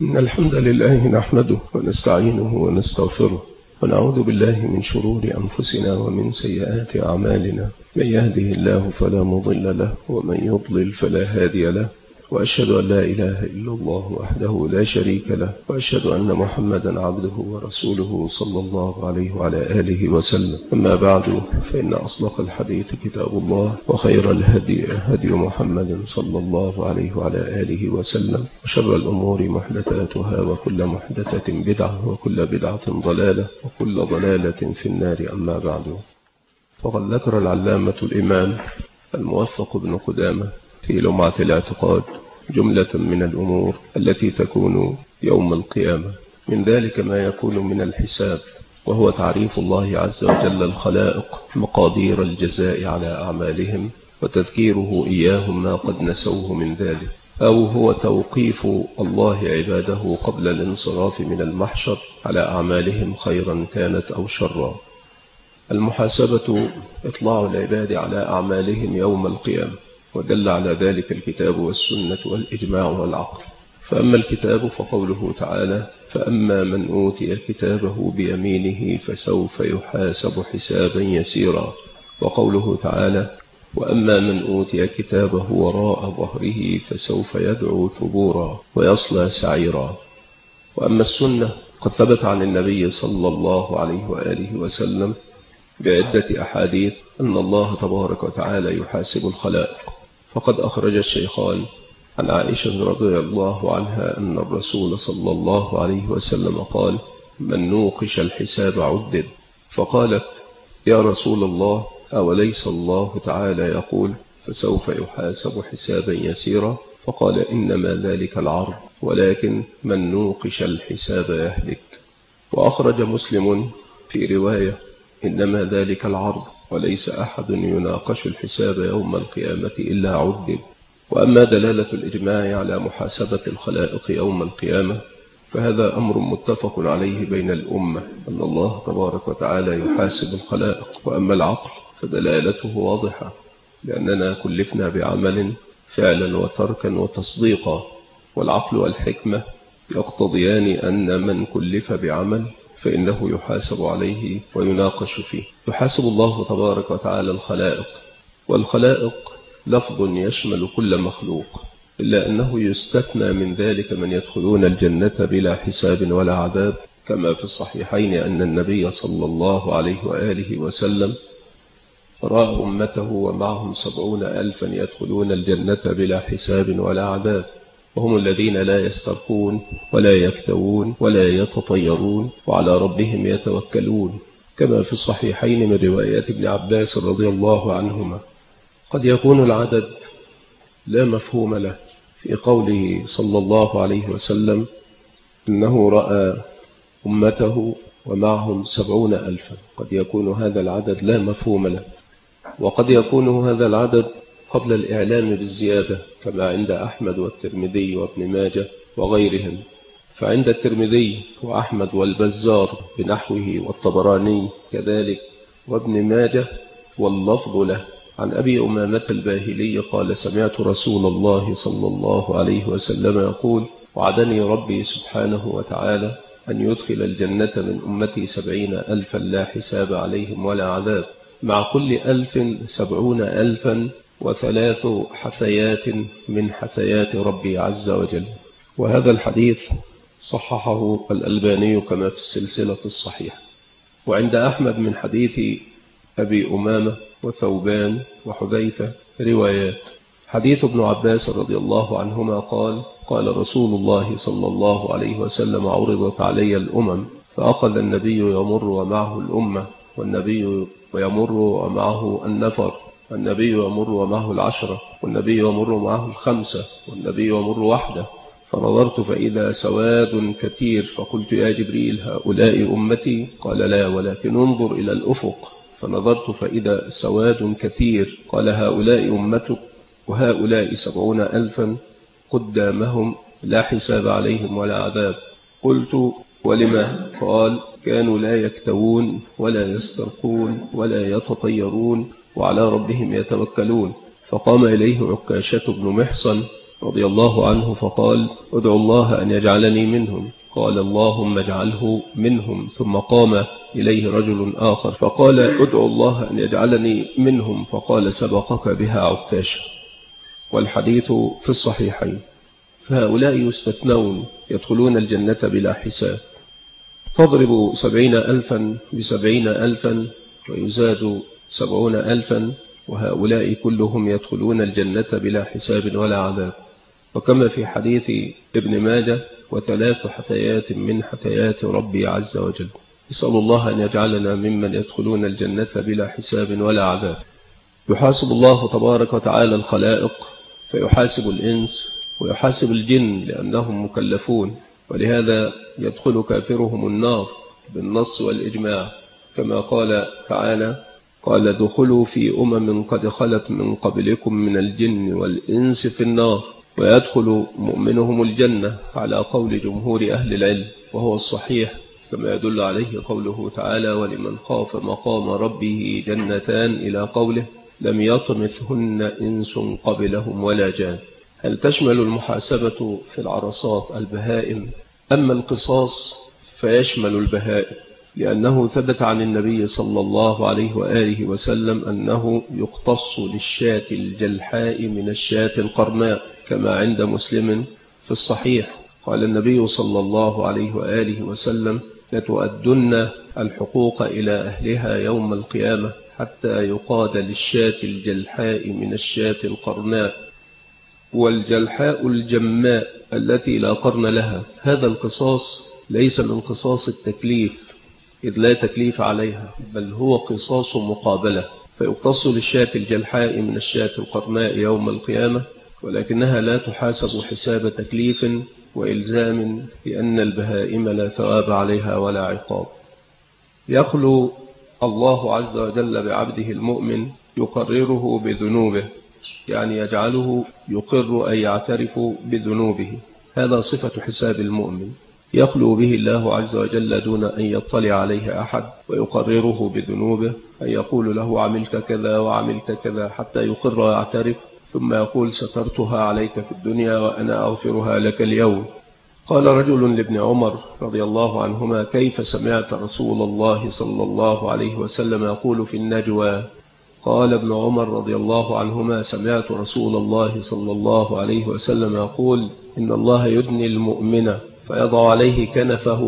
إن الحمد لله نحمده ونستعينه ونستغفره ونعوذ بالله من شرور أنفسنا ومن سيئات أعمالنا. من يهده الله فلا مضل له ومن يضلل فلا هادي له، وأشهد أن لا إله إلا الله وحده لا شريك له، وأشهد أن محمدا عبده ورسوله صلى الله عليه وعلى آله وسلم. أما بعد، فإن أصدق الحديث كتاب الله، وخير الهدي هدي محمد صلى الله عليه وعلى آله وسلم، وشر الأمور محدثاتها، وكل محدثة بدعة، وكل بدعة ضلالة، وكل ضلالة في النار. أما بعد، فقد ذكر العلامة الإمام الموفق بن قدامة في لمعة الاعتقاد جملة من الأمور التي تكون يوم القيامة. من ذلك ما يكون من الحساب، وهو تعريف الله عز وجل الخلائق مقادير الجزاء على أعمالهم، وتذكيره إياهم ما قد نسوه من ذلك، أو هو توقيف الله عباده قبل الانصراف من المحشر على أعمالهم خيرا كانت أو شرا. المحاسبة إطلاع العباد على أعمالهم يوم القيامة، ودل على ذلك الكتاب والسنة والإجماع والعقل. فأما الكتاب فقوله تعالى: فأما من أوتي كتابه بيمينه فسوف يحاسب حسابا يسيرا. وقوله تعالى: وأما من أوتي كتابه وراء ظهره فسوف يدعو ثبورا ويصلى سعيرا. وأما السنة قد ثبت عن النبي صلى الله عليه وآله وسلم بعدة أحاديث أن الله تبارك وتعالى يحاسب الخلائق. فقد أخرج الشيخان عن عائشة رضي الله عنها أن الرسول صلى الله عليه وسلم قال: من نوقش الحساب عذب. فقالت: يا رسول الله، أوليس الله تعالى يقول: فسوف يحاسب حسابا يسيرا؟ فقال: إنما ذلك العرض، ولكن من نوقش الحساب يهلك. وأخرج مسلم في رواية: إنما ذلك العرض، وليس أحد يناقش الحساب يوم القيامة إلا عذب. وأما دلالة الإجماع على محاسبة الخلائق يوم القيامة، فهذا أمر متفق عليه بين الأمة، أن الله تبارك وتعالى يحاسب الخلائق. وأما العقل فدلالته واضحة، لأننا كلفنا بعمل فعلا وتركا وتصديقا، والعقل والحكمة يقتضيان أن من كلف بعمل فإنه يحاسب عليه ويناقش فيه. يحاسب الله تبارك وتعالى الخلائق، والخلائق لفظ يشمل كل مخلوق، إلا أنه يستثنى من ذلك من يدخلون الجنة بلا حساب ولا عذاب، كما في الصحيحين أن النبي صلى الله عليه وآله وسلم رأى أمته ومعهم 70,000 يدخلون الجنة بلا حساب ولا عذاب، وهم الذين لا يسترقون ولا يكتوون ولا يتطيرون وعلى ربهم يتوكلون، كما في الصحيحين من روايات ابن عباس رضي الله عنهما. قد يكون العدد لا مفهوم له في قوله صلى الله عليه وسلم إنه رأى أمته ومعهم 70,000. قد يكون هذا العدد لا مفهوم له، وقد يكون هذا العدد قبل الإعلام بالزيادة، كما عند أحمد والترمذي وابن ماجه وغيرهم. فعند الترمذي وأحمد والبزار بنحوه، والطبراني كذلك، وابن ماجه واللفظ له عن أبي أمامة الباهلي قال: سمعت رسول الله صلى الله عليه وسلم يقول: وعدني ربي سبحانه وتعالى أن يدخل الجنة من أمتي 70,000 لا حساب عليهم ولا عذاب، مع كل 1000 70,000 وثلاث حثيات من حثيات ربي عز وجل. وهذا الحديث صححه الألباني كما في السلسلة الصحيحة. وعند أحمد من حديث أبي أمامة وثوبان وحذيفة روايات. حديث ابن عباس رضي الله عنهما قال: قال رسول الله صلى الله عليه وسلم: عرضت علي الأمم، فأخذ النبي يمر ومعه الأمة، والنبي ويمر ومعه النفر، والنبي يمر ومعه 10، والنبي يمر معه 5، والنبي يمر وحده. فنظرت فإذا سواد كثير، فقلت: يا جبريل، هؤلاء أمتي؟ قال: لا، ولكن انظر إلى الأفق. فنظرت فإذا سواد كثير، قال: هؤلاء أمتك، وهؤلاء 70,000 قدامهم لا حساب عليهم ولا عذاب. قلت: ولما؟ قال: كانوا لا يكتوون ولا يسترقون ولا يتطيرون وعلى ربهم يتوكلون. فقام إليه عكاشة بن محصن رضي الله عنه فقال: ادعو الله أن يجعلني منهم. قال: اللهم اجعله منهم. ثم قام إليه رجل آخر فقال: ادعو الله أن يجعلني منهم. فقال: سبقك بها عكاشة. والحديث في الصحيحين. فهؤلاء يستثنون يدخلون الجنة بلا حساب. تضرب 70,000 ب70,000 ويزاد 70,000، وهؤلاء كلهم يدخلون الجنة بلا حساب ولا عذاب. وكما في حديث ابن ماجه: وثلاث حثيات من حثيات ربي عز وجل. نسأل الله أن يجعلنا ممن يدخلون الجنة بلا حساب ولا عذاب. يحاسب الله تبارك وتعالى الخلائق، فيحاسب الإنس ويحاسب الجن لأنهم مكلفون، ولهذا يدخل كافرهم النار بالنص والإجماع، كما قال تعالى: قال: دخلوا في قد خلت من قبلكم من الجن والإنس في النار. ويدخل مؤمنهم الجنة على قول جمهور أهل العلم، وهو الصحيح، كما يدل عليه قوله تعالى: ولمن خاف مقام ربه جنتان، إلى قوله: لم يطمثهن إنس قبلهم ولا جان. هل تشمل المحاسبة في العرصات البهائم؟ أما القصاص فيشمل البهائم، لأنه ثبت عن النبي صلى الله عليه وآله وسلم أنه يقتص للشاة الجلحاء من الشاة القرناء، كما عند مسلم في الصحيح. قال النبي صلى الله عليه وآله وسلم: لتؤدن الحقوق إلى أهلها يوم القيامة حتى يقاد للشاة الجلحاء من الشاة القرناء. والجلحاء الجماء التي لا قرن لها. هذا القصاص ليس من قصاص التكليف، إذ لا تكليف عليها، بل هو قصاص مقابلة، فيقتص للشاة الجلحاء من الشاة القرناء يوم القيامة، ولكنها لا تحاسب حساب تكليف وإلزام، لأن البهائم لا ثواب عليها ولا عقاب. يخلو الله عز وجل بعبده المؤمن يقرره بذنوبه، يعني يجعله يقر أي يعترف بذنوبه. هذا صفة حساب المؤمن، يخلو به الله عز وجل دون أن يطلع عليه أحد، ويقرره بذنوبه، أن يقول له: عملت كذا وعملت كذا، حتى يقر ويعترف، ثم يقول: سترتها عليك في الدنيا وأنا أغفرها لك اليوم. قال رجل لابن عمر رضي الله عنهما: كيف سمعت رسول الله صلى الله عليه وسلم يقول في النجوى؟ قال ابن عمر رضي الله عنهما: سمعت رسول الله صلى الله عليه وسلم يقول: إن الله يدني المؤمن فيضع عليه كنفه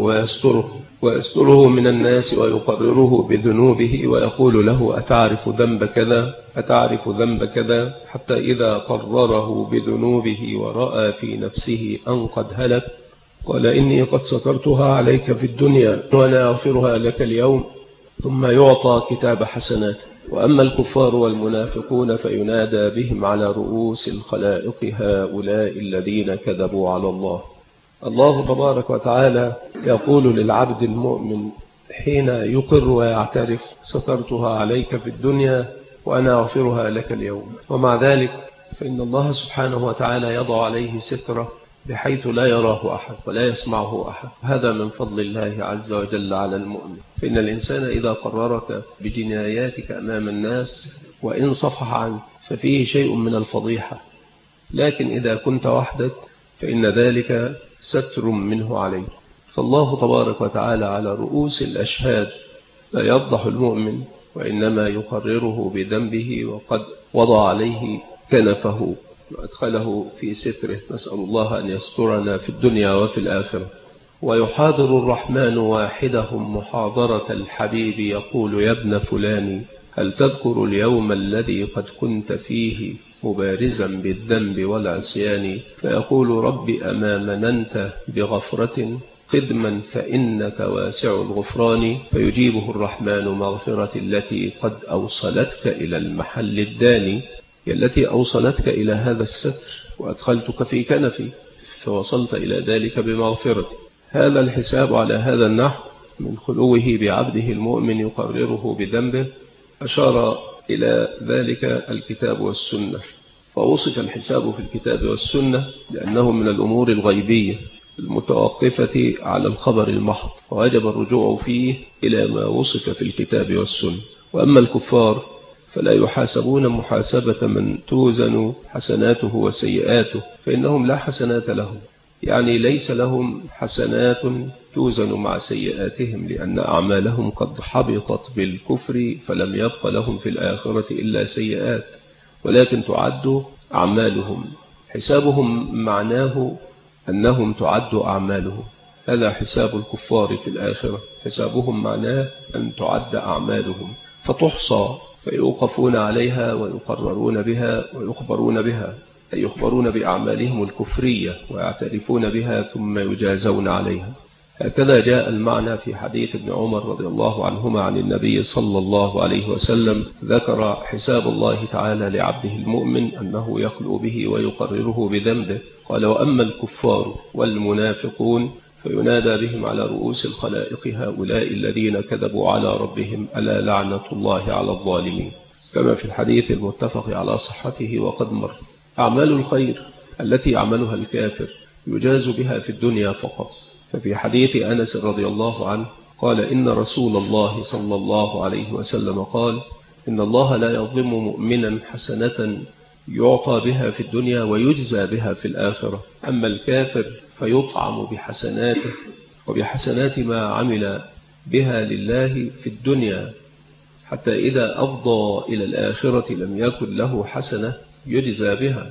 ويستره من الناس، ويقرره بذنوبه، ويقول له: أتعرف ذنب كذا؟ أتعرف ذنب كذا؟ حتى إذا قرره بذنوبه ورأى في نفسه أن قد هلك، قال: إني قد سترتها عليك في الدنيا وأنا أغفرها لك اليوم، ثم يعطى كتاب حسنات. وأما الكفار والمنافقون فينادى بهم على رؤوس الخلائق: هؤلاء الذين كذبوا على الله. الله تبارك وتعالى يقول للعبد المؤمن حين يقر ويعترف: سترتها عليك في الدنيا وأنا أغفرها لك اليوم. ومع ذلك فإن الله سبحانه وتعالى يضع عليه سترة بحيث لا يراه أحد ولا يسمعه أحد. هذا من فضل الله عز وجل على المؤمن. فإن الإنسان إذا قررك بجناياتك أمام الناس وإن صفح عنك ففيه شيء من الفضيحة، لكن إذا كنت وحدك فإن ذلك ستر منه عليك. فالله تبارك وتعالى على رؤوس الأشهاد لا يفضح المؤمن، وإنما يقرره بذنبه، وقد وضع عليه كنفه وأدخله في ستره. نسأل الله أن يسترنا في الدنيا وفي الآخرة. ويحاضر الرحمن واحدهم محاضرة الحبيب، يقول: يا ابن فلان، هل تذكر اليوم الذي قد كنت فيه مبارزا بالذنب والعصيان؟ فيقول: رب أما مننت بغفرة قدما فإنك واسع الغفران. فيجيبه الرحمن: مغفرة التي قد أوصلتك إلى المحل الداني، التي أوصلتك إلى هذا الستر وأدخلتك في كنفي، فوصلت إلى ذلك بمغفرتي. هذا الحساب على هذا النحو من خلوه بعبده المؤمن يقرره بذنبه. أشار إلى ذلك الكتاب والسنة، فوصف الحساب في الكتاب والسنة لأنه من الأمور الغيبية المتوقفة على الخبر المحض، ووجب الرجوع فيه إلى ما وصف في الكتاب والسنة. وأما الكفار فلا يحاسبون محاسبة من توزن حسناته وسيئاته، فإنهم لا حسنات لهم، يعني ليس لهم حسنات توزن مع سيئاتهم، لأن أعمالهم قد حبطت بالكفر، فلم يبق لهم في الآخرة إلا سيئات، ولكن تعد أعمالهم. حسابهم معناه أنهم تعد أعمالهم، هذا حساب الكفار في الآخرة. حسابهم معناه أن تعد أعمالهم فتحصى، فيوقفون عليها ويقررون بها ويخبرون بها، أي يخبرون بأعمالهم الكفرية ويعترفون بها ثم يجازون عليها. هكذا جاء المعنى في حديث ابن عمر رضي الله عنهما عن النبي صلى الله عليه وسلم، ذكر حساب الله تعالى لعبده المؤمن أنه يخلو به ويقرره بذنبه، قال: وأما الكفار والمنافقون فينادى بهم على رؤوس الخلائق: هؤلاء الذين كذبوا على ربهم، ألا لعنة الله على الظالمين، كما في الحديث المتفق على صحته وقد مر. أعمال الخير التي يعملها الكافر يجاز بها في الدنيا فقط، ففي حديث أنس رضي الله عنه قال: إن رسول الله صلى الله عليه وسلم قال: إن الله لا يظلم مؤمنا حسنة يعطى بها في الدنيا ويجزى بها في الآخرة، أما الكافر فيطعم بحسناته وبحسنات ما عمل بها لله في الدنيا، حتى إذا أفضى إلى الآخرة لم يكن له حسنة يجزى بها.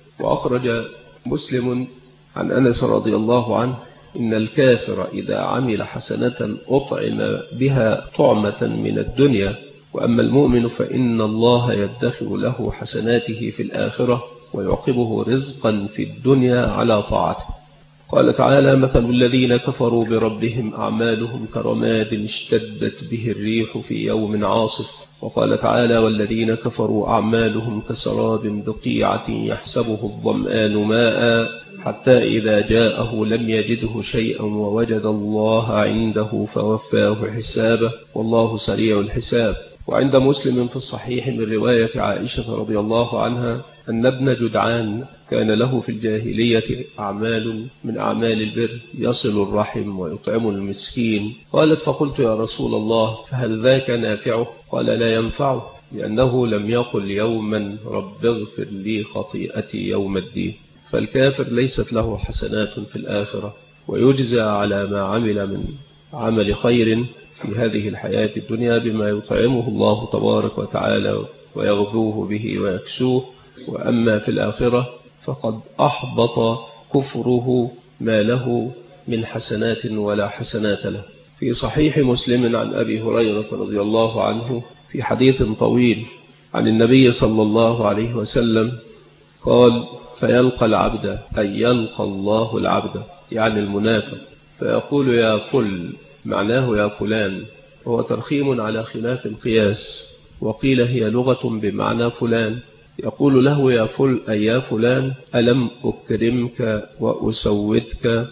وأخرج مسلم عن أنس رضي الله عنه: إن الكافر إذا عمل حسنة أطعم بها طعمة من الدنيا، وأما المؤمن فإن الله يدخر له حسناته في الآخرة ويعقبه رزقا في الدنيا على طاعته. قال تعالى: مثل الذين كفروا بربهم أعمالهم كرماد اشتدت به الريح في يوم عاصف. وقال تعالى: والذين كفروا أعمالهم كسراب بقيعة يحسبه الظمآن ماء حتى إذا جاءه لم يجده شيئا ووجد الله عنده فوفاه حسابه والله سريع الحساب. وعند مسلم في الصحيح من رواية عائشة رضي الله عنها أن ابن جدعان كان له في الجاهلية أعمال من أعمال البر، يصل الرحم ويطعم المسكين. قالت: فقلت: يا رسول الله، فهل ذاك نافعه؟ قال: لا ينفعه، لأنه لم يقل يوما رب اغفر لي خطيئتي يوم الدين. فالكافر ليست له حسنات في الآخرة، ويجزى على ما عمل من عمل خير في هذه الحياة الدنيا بما يطعمه الله تبارك وتعالى ويغذوه به ويكسوه. وأما في الآخرة فقد أحبط كفره ما له من حسنات ولا حسنات له. في صحيح مسلم عن أبي هريرة رضي الله عنه في حديث طويل عن النبي صلى الله عليه وسلم قال: فيلقى العبد، أي يلقى الله العبد يعني المنافق، فيقول: يا فل، معناه يا فلان، وهو ترخيم على خلاف القياس، وقيل هي لغة بمعنى فلان. يقول له: يا فل، أي يا فلان، ألم أكرمك وأسودك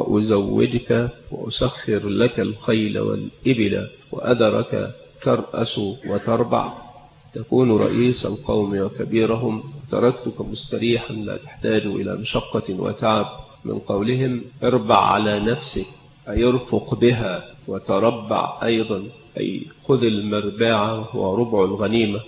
وأزوجك وأسخر لك الخيل والإبل وأذرك ترأس وتربع، تكون رئيس القوم وكبيرهم، تركتك مستريحا لا تحتاج إلى مشقة وتعب. من قولهم: اربع على نفسك، أي ارفق بها، وتربع أيضا، أي خذ المرباع وهو ربع الغنيمة،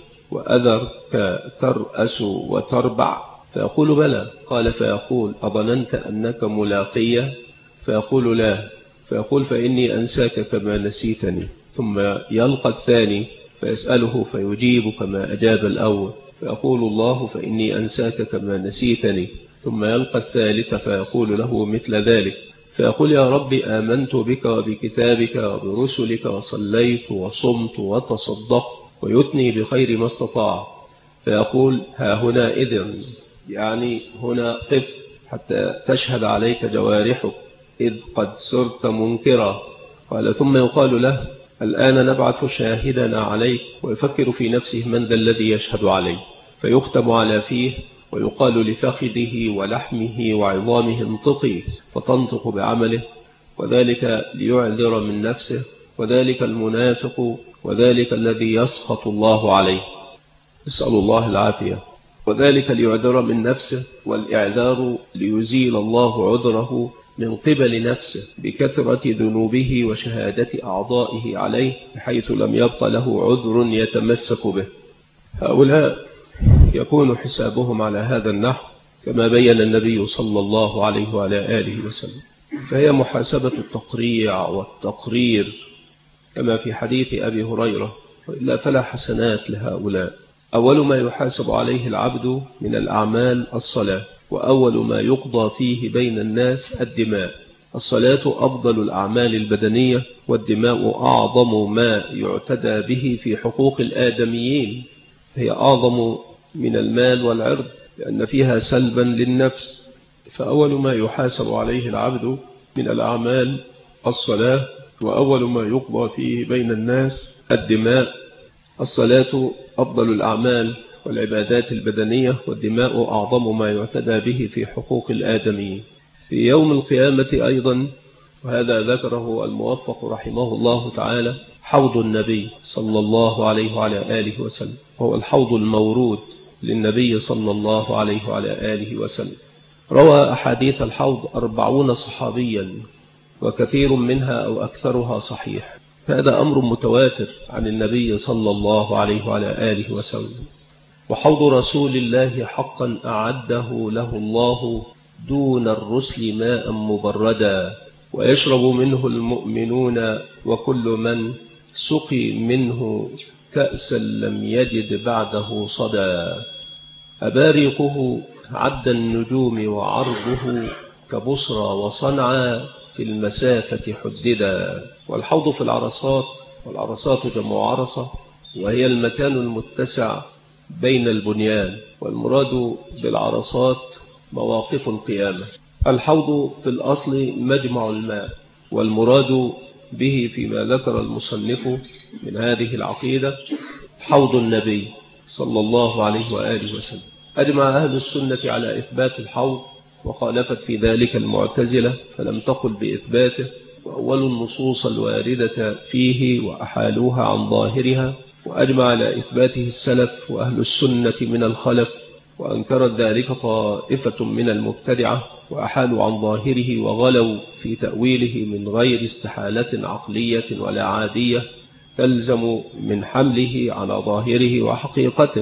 وأذرك ترأس وتربع. فيقول: بلى. قال: فيقول: أظننت أنك ملاقية؟ فيقول: لا. فيقول: فإني أنساك كما نسيتني. ثم يلقى الثاني فيسأله فيجيب كما أجاب الأول، فيقول الله: فإني أنساك كما نسيتني. ثم يلقى الثالث فيقول له مثل ذلك، فيقول: يا رب، آمنت بك وبكتابك وبرسلك وصليت وصمت وتصدقت، ويثني بخير ما استطاع. فيقول: ها هنا إذن، يعني هنا قف حتى تشهد عليك جوارحك، إذ قد سرت منكرا. قال: ثم يقال له: الآن نبعث شاهدنا عليك. ويفكر في نفسه: من ذا الذي يشهد عليه؟ فيختم على فيه ويقال لفخذه ولحمه وعظامه: انطقي، فتنطق بعمله، وذلك ليعذر من نفسه، وذلك المنافق، وذلك الذي يسخط الله عليه، نسأل الله العافية. وذلك ليعذر من نفسه، والإعذار ليزيل الله عذره من قبل نفسه بكثرة ذنوبه وشهادة أعضائه عليه، بحيث لم يبق له عذر يتمسك به. هؤلاء يكون حسابهم على هذا النحو كما بين النبي صلى الله عليه وعلى آله وسلم، فهي محاسبة التقريع والتقرير كما في حديث أبي هريرة: وإلا فلا حسنات لهؤلاء. أول ما يحاسب عليه العبد من الأعمال الصلاة، وأول ما يقضى فيه بين الناس الدماء. الصلاة أفضل الأعمال البدنية، والدماء أعظم ما يعتدى به في حقوق الآدميين، هي أعظم من المال والعرض لأن فيها سلبا للنفس. فأول ما يحاسب عليه العبد من الأعمال الصلاة، وأول ما يقضى فيه بين الناس الدماء. الصلاة أفضل الأعمال والعبادات البدنية، والدماء أعظم ما يعتدى به في حقوق الآدميين. في يوم القيامة أيضا، وهذا ذكره الموفق رحمه الله تعالى، حوض النبي صلى الله عليه وعلى آله وسلم، هو الحوض المورود للنبي صلى الله عليه وعلى آله وسلم. روى أحاديث الحوض 40 صحابيا، وكثير منها أو أكثرها صحيح. هذا أمر متواتر عن النبي صلى الله عليه وعلى آله وسلم. وحوض رسول الله حقا أعده له الله دون الرسل ماء مبردا، ويشرب منه المؤمنون وكل من سقي منه كأسا لم يجد بعده صدى. أباريقه عد النجوم، وعرضه كبصرى وصنعا في المسافة حددا. والحوض في العرصات، والعرصات جمع عرصة، وهي المكان المتسع بين البنيان، والمراد بالعرصات مواقف القيامة. الحوض في الأصل مجمع الماء، والمراد به فيما ذكر المصنف من هذه العقيدة حوض النبي صلى الله عليه وآله وسلم. أجمع أهل السنة على إثبات الحوض، وخالفت في ذلك المعتزلة فلم تقل بإثباته، وأول النصوص الواردة فيه وأحالوها عن ظاهرها. وأجمع على إثباته السلف وأهل السنة من الخلف، وأنكرت ذلك طائفة من المبتدعة وأحالوا عن ظاهره وغلوا في تأويله من غير استحالة عقلية ولا عادية تلزم من حمله على ظاهره وحقيقته،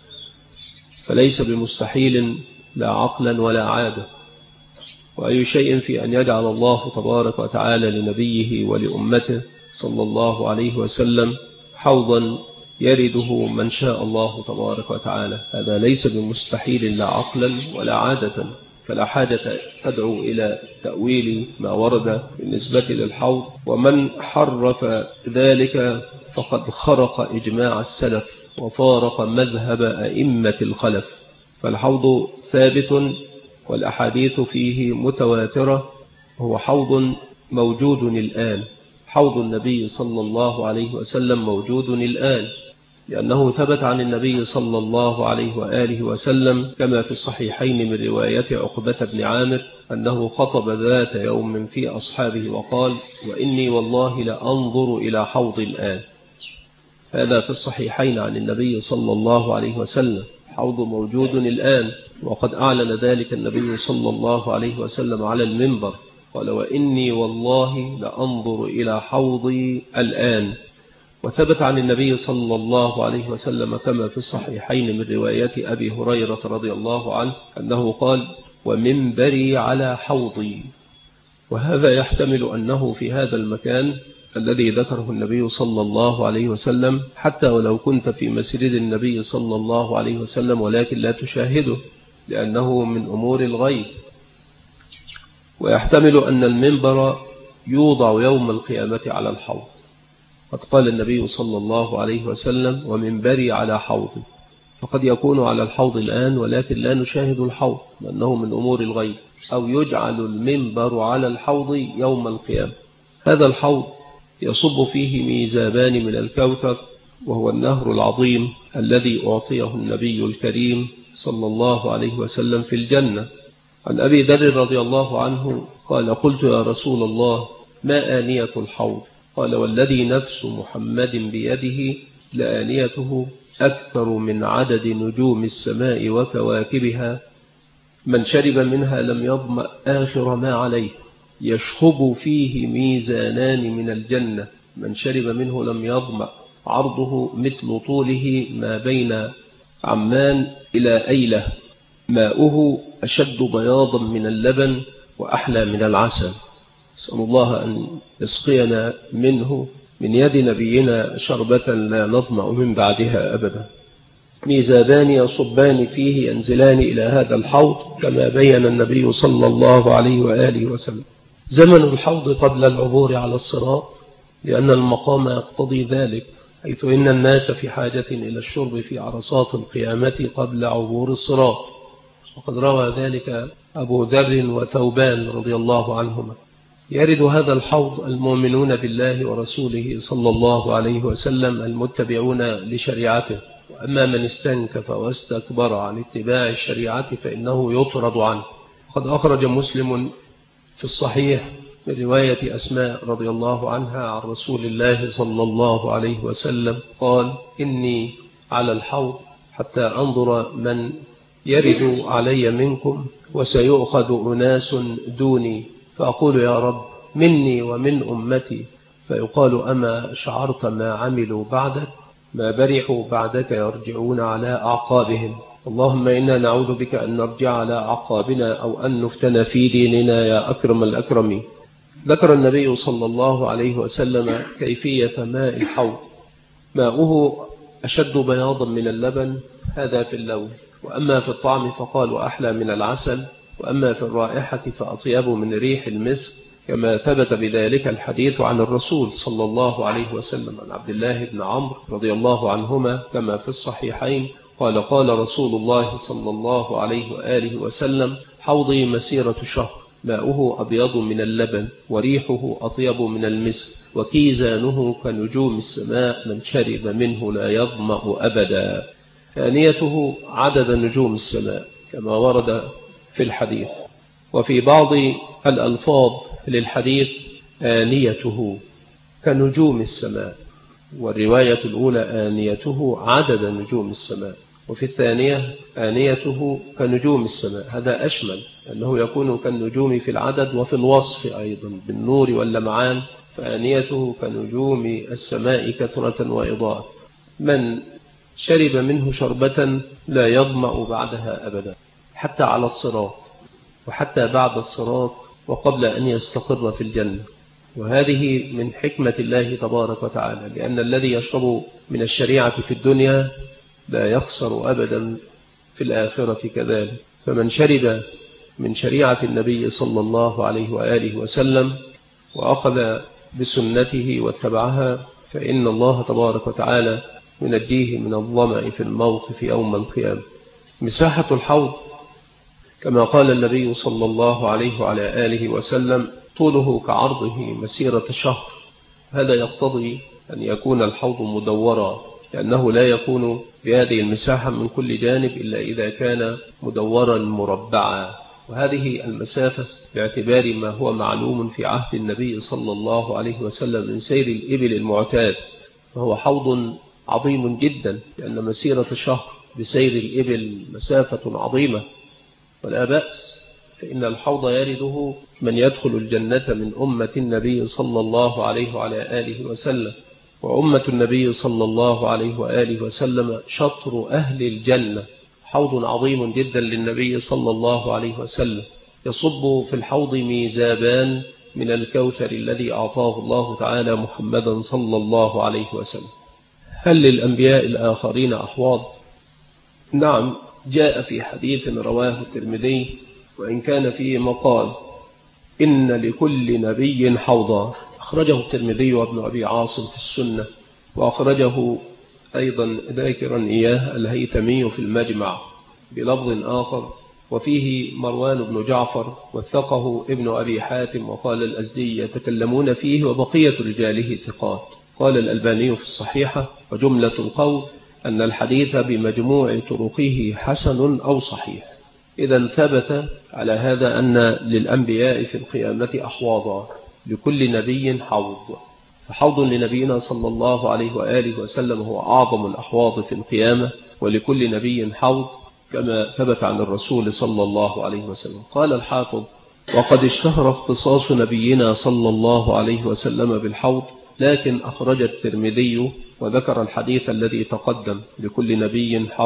فليس بمستحيل لا عقلا ولا عادة. وأي شيء في أن يجعل الله تبارك وتعالى لنبيه ولأمته صلى الله عليه وسلم حوضا يرده من شاء الله تبارك وتعالى، هذا ليس بمستحيل لا عقلا ولا عادة، فلا حاجة تدعو إلى تأويل ما ورد بالنسبة للحوض. ومن حرف ذلك فقد خرق إجماع السلف وفارق مذهب أئمة الخلف. فالحوض ثابت والأحاديث فيه متواترة، هو حوض موجود الآن. حوض النبي صلى الله عليه وسلم موجود الآن، لأنه ثبت عن النبي صلى الله عليه وآله وسلم كما في الصحيحين من رواية عقبة بن عامر أنه خطب ذات يوم في أصحابه وقال: وإني والله لأنظر إلى حوض الآن. هذا في الصحيحين عن النبي صلى الله عليه وسلم، حوض موجود الآن، وقد أعلن ذلك النبي صلى الله عليه وسلم على المنبر، قال: وإني والله لأنظر إلى حوضي الآن. وثبت عن النبي صلى الله عليه وسلم كما في الصحيحين من رواية أبي هريرة رضي الله عنه أنه قال: ومنبري على حوضي. وهذا يحتمل أنه في هذا المكان الذي ذكره النبي صلى الله عليه وسلم، حتى ولو كنت في مسجد النبي صلى الله عليه وسلم ولكن لا تشاهده لأنه من أمور الغيب. ويحتمل أن المنبر يوضع يوم القيامة على الحوض، قد قال النبي صلى الله عليه وسلم: ومنبري على حوضي، فقد يكون على الحوض الآن ولكن لا نشاهد الحوض لأنه من أمور الغيب، أو يجعل المنبر على الحوض يوم القيامة. هذا الحوض يصب فيه ميزابان من الكوثر، وهو النهر العظيم الذي أعطيه النبي الكريم صلى الله عليه وسلم في الجنة. عن أبي ذر رضي الله عنه قال: قلت يا رسول الله ما آنية الحوض؟ قال: والذي نفس محمد بيده لآنيته أكثر من عدد نجوم السماء وكواكبها، من شرب منها لم يظمأ آخر ما عليه، يشخب فيه ميزانان من الجنة، من شرب منه لم يظمأ، عرضه مثل طوله ما بين عمان إلى أيلة، ماؤه أشد بياضا من اللبن وأحلى من العسل. نسأل الله أن يسقينا منه من يد نبينا شربة لا نظمأ من بعدها أبدا. ميزابان يصبان فيه ينزلان إلى هذا الحوض كما بين النبي صلى الله عليه وآله وسلم. زمن الحوض قبل العبور على الصراط، لأن المقام يقتضي ذلك، حيث إن الناس في حاجة إلى الشرب في عرصات القيامة قبل عبور الصراط، وقد روى ذلك أبو ذر وثوبان رضي الله عنهما. يرد هذا الحوض المؤمنون بالله ورسوله صلى الله عليه وسلم المتبعون لشريعته، وأما من استنكف واستكبر عن اتباع الشريعة فإنه يطرد عنه. قد أخرج مسلم في الصحيح من رواية أسماء رضي الله عنها عن رسول الله صلى الله عليه وسلم قال: إني على الحوض حتى أنظر من يرد علي منكم، وسيؤخذ أناس دوني، فأقول يا رب مني ومن أمتي، فيقال أما شعرت ما عملوا بعدك، ما برحوا بعدك يرجعون على أعقابهم، اللهم إنا نعوذ بك أن نرجع على أعقابنا أو أن نفتن في ديننا يا أكرم الأكرمين. ذكر النبي صلى الله عليه وسلم كيفية ماء الحوض. ماؤه أشد بياضا من اللبن، هذا في اللون، وأما في الطعم فقال أحلى من العسل، وأما في الرائحة فأطيب من ريح المسك، كما ثبت بذلك الحديث عن الرسول صلى الله عليه وسلم عن عبد الله بن عمرو رضي الله عنهما كما في الصحيحين قال: قال رسول الله صلى الله عليه وآله وسلم: حوضي مسيرة شهر، ماؤه أبيض من اللبن، وريحه أطيب من المسك، وكيزانه كنجوم السماء، من شرب منه لا يظمأ أبدا. آنيته عدد نجوم السماء كما ورد في الحديث. وفي بعض الألفاظ للحديث آنيته كنجوم السماء، والرواية الأولى آنيته عدد نجوم السماء، وفي الثانية آنيته كنجوم السماء. هذا أشمل، أنه يكون كالنجوم في العدد وفي الوصف أيضا بالنور واللمعان، فآنيته كنجوم السماء كثرة وإضاءة، من شرب منه شربة لا يظمأ بعدها أبدا، حتى على الصراط، وحتى بعد الصراط، وقبل أن يستقر في الجنة. وهذه من حكمة الله تبارك وتعالى، لأن الذي يشرب من الشريعة في الدنيا لا يخسر أبدا في الآخرة كذلك. فمن شرب من شريعة النبي صلى الله عليه وآله وسلم وأخذ بسنته واتبعها، فإن الله تبارك وتعالى ينجيه من الظمأ في الموقف يوم القيامة. مساحة الحوض كما قال النبي صلى الله عليه وعلى آله وسلم: طوله كعرضه مسيرة شهر. هذا يقتضي أن يكون الحوض مدورا، لأنه لا يكون بهذه المساحة من كل جانب إلا إذا كان مدورا مربعا. وهذه المسافة باعتبار ما هو معلوم في عهد النبي صلى الله عليه وسلم من سير الإبل المعتاد، فهو حوض عظيم جدا، لأن مسيرة شهر بسير الإبل مسافة عظيمة، ولا بأس، فإن الحوض يرده من يدخل الجنة من أمة النبي صلى الله عليه وعلى آله وسلم. وأمة النبي صلى الله عليه وآله وسلم شطر أهل الجنة. حوض عظيم جدا للنبي صلى الله عليه وسلم، يصب في الحوض ميزابان من الكوثر الذي أعطاه الله تعالى محمدا صلى الله عليه وسلم. هل للأنبياء الآخرين أحواض؟ نعم، جاء في حديث رواه الترمذي وإن كان فيه مقال: إن لكل نبي حوضا. أخرجه الترمذي وابن أبي عاصم في السنة، وأخرجه أيضا ذاكرا إياه الهيثمي في المجمع بلفظ آخر، وفيه مروان بن جعفر وثقه ابن أبي حاتم، وقال الأزدي يتكلمون فيه وبقية رجاله ثقات. قال الألباني في الصحيحة: وجملة القول أن الحديث بمجموع طرقه حسن أو صحيح. إذا ثبت على هذا أن للأنبياء في القيامة أحواضا، لكل نبي حوض، فحوض لنبينا صلى الله عليه وآله وسلم هو أعظم الأحواض في القيامة، ولكل نبي حوض كما ثبت عن الرسول صلى الله عليه وسلم. قال الحافظ: وقد اشتهر اختصاص نبينا صلى الله عليه وسلم بالحوض، لكن أخرج الترمذي وذكر الحديث الذي تقدم: لكل نبي حوض،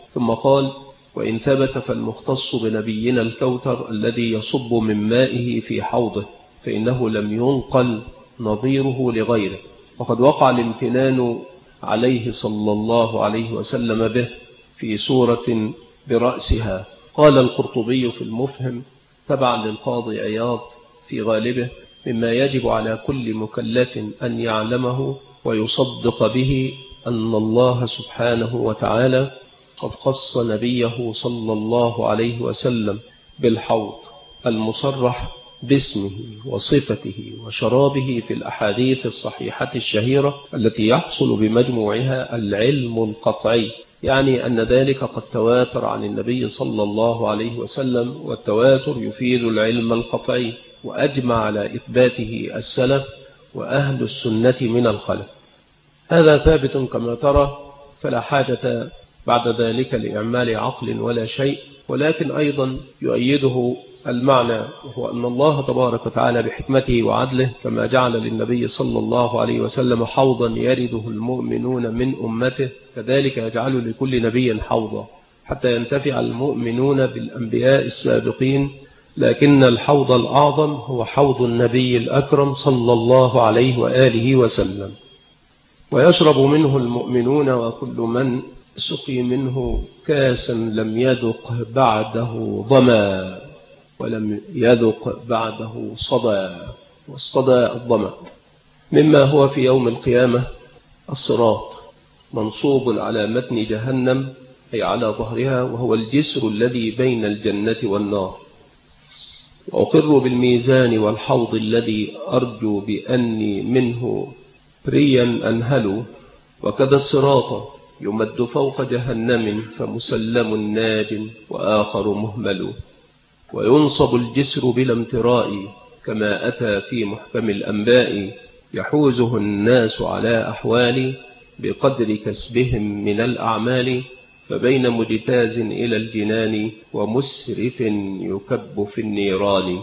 ثم قال: وإن ثبت فالمختص بنبينا الكوثر الذي يصب من مائه في حوضه، فإنه لم ينقل نظيره لغيره، وقد وقع الامتنان عليه صلى الله عليه وسلم به في سورة برأسها. قال القرطبي في المفهم تبعا للقاضي عياض في غالبه: مما يجب على كل مكلف أن يعلمه ويصدق به أن الله سبحانه وتعالى قد خص نبيه صلى الله عليه وسلم بالحوض المصرح باسمه وصفته وشرابه في الأحاديث الصحيحة الشهيرة التي يحصل بمجموعها العلم القطعي، يعني أن ذلك قد تواتر عن النبي صلى الله عليه وسلم، والتواتر يفيد العلم القطعي، وأجمع على إثباته السلف وأهل السنة من الخلف. هذا ثابت كما ترى، فلا حاجة بعد ذلك لإعمال عقل ولا شيء. ولكن أيضا يؤيده المعنى، وهو أن الله تبارك وتعالى بحكمته وعدله كما جعل للنبي صلى الله عليه وسلم حوضا يرده المؤمنون من أمته، كذلك يجعل لكل نبي حوضا حتى ينتفع المؤمنون بالأنبياء السابقين. لكن الحوض الأعظم هو حوض النبي الأكرم صلى الله عليه وآله وسلم، ويشرب منه المؤمنون وكل من سقي منه كاسا لم يذق بعده ظما ولم يذق بعده صدى، والصدى الظما. مما هو في يوم القيامة الصراط منصوب على متن جهنم، أي على ظهرها، وهو الجسر الذي بين الجنة والنار. وأقر بالميزان والحوض الذي أرجو بأني منه ريا أنهل، وكذا الصراط يمد فوق جهنم فمسلم ناج وآخر مهمل. وينصب الجسر بلا امتراء كما أتى في محكم الأنباء، يحوزه الناس على أحوال بقدر كسبهم من الأعمال، فبين مجتاز إلى الجنان ومسرف يكب في النيران.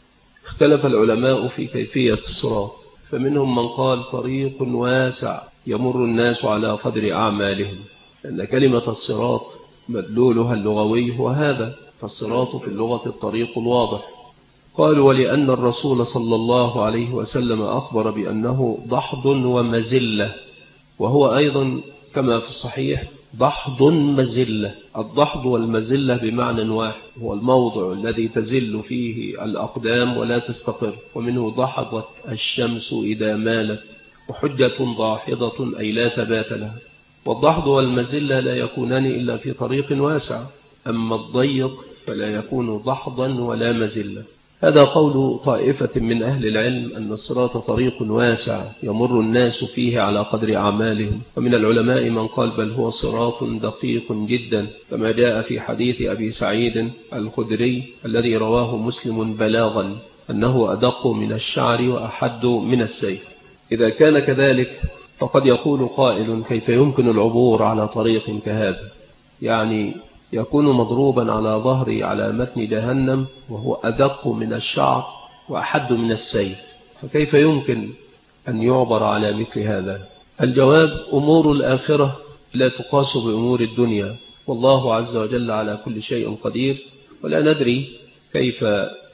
اختلف العلماء في كيفية الصراط، فمنهم من قال طريق واسع يمر الناس على قدر أعمالهم، لأن كلمة الصراط مدلولها اللغوي هو هذا، فالصراط في اللغة الطريق الواضح. قالوا ولأن الرسول صلى الله عليه وسلم أخبر بأنه ضحض ومزلة، وهو أيضا كما في الصحيح ضحض مزلة. الضحض والمزلة بمعنى واحد، هو الموضع الذي تزل فيه الأقدام ولا تستقر، ومنه ضحضت الشمس إذا مالت، وحجة ضاحضة أي لا ثبات لها. والضحض والمزلة لا يكونان إلا في طريق واسع، أما الضيق فلا يكون ضحضا ولا مزلة. هذا قول طائفة من أهل العلم أن الصراط طريق واسع يمر الناس فيه على قدر أعمالهم، ومن العلماء من قال بل هو صراط دقيق جدا، كما جاء في حديث أبي سعيد الخدري الذي رواه مسلم بلاغا أنه أدق من الشعر وأحد من السيف. إذا كان كذلك فقد يقول قائل كيف يمكن العبور على طريق كهذا، يعني يكون مضروبا على ظهري على متن جهنم وهو أدق من الشعر وأحد من السيف، فكيف يمكن أن يعبر على مثل هذا؟ الجواب أمور الآخرة لا تقاس بأمور الدنيا، والله عز وجل على كل شيء قدير، ولا ندري كيف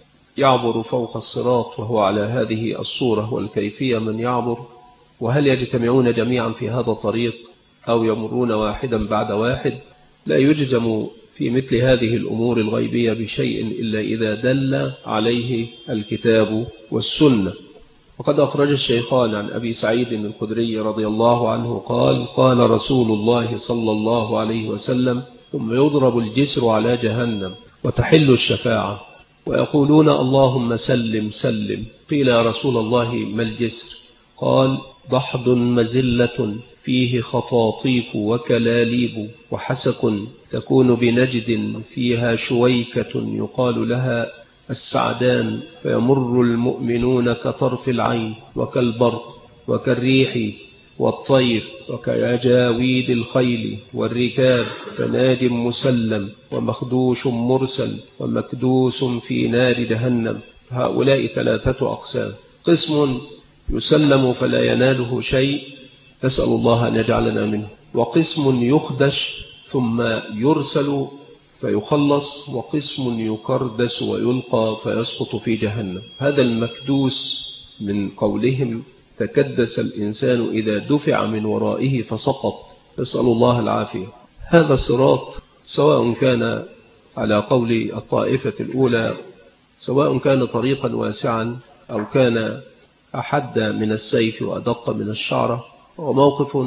يعبر فوق الصراط وهو على هذه الصورة والكيفية من يعبر، وهل يجتمعون جميعا في هذا الطريق أو يمرون واحدا بعد واحد. لا يجزم في مثل هذه الأمور الغيبية بشيء إلا إذا دل عليه الكتاب والسنة. وقد أخرج الشيخان عن أبي سعيد الخدري رضي الله عنه قال قال رسول الله صلى الله عليه وسلم ثم يضرب الجسر على جهنم وتحل الشفاعة ويقولون اللهم سلم سلم. قيل يا رسول الله ما الجسر؟ قال ضحض مزلة فيه خطاطيف وكلاليب وحسك تكون بنجد فيها شويكة يقال لها السعدان، فيمر المؤمنون كطرف العين وكالبرق وكالريح والطير وكجاويد الخيل والركاب، فناج مسلم ومخدوش مرسل ومكدوس في نار جهنم. هؤلاء ثلاثة أقسام: قسم يسلم فلا يناله شيء، نسأل الله أن يجعلنا منه، وقسم يخدش ثم يرسل فيخلص، وقسم يكردس ويلقى فيسقط في جهنم. هذا المكدوس من قولهم تكدس الإنسان إذا دفع من ورائه فسقط، نسأل الله العافية. هذا الصراط سواء كان على قول الطائفة الأولى سواء كان طريقا واسعا أو كان أحد من السيف وأدق من الشعرة، هو موقف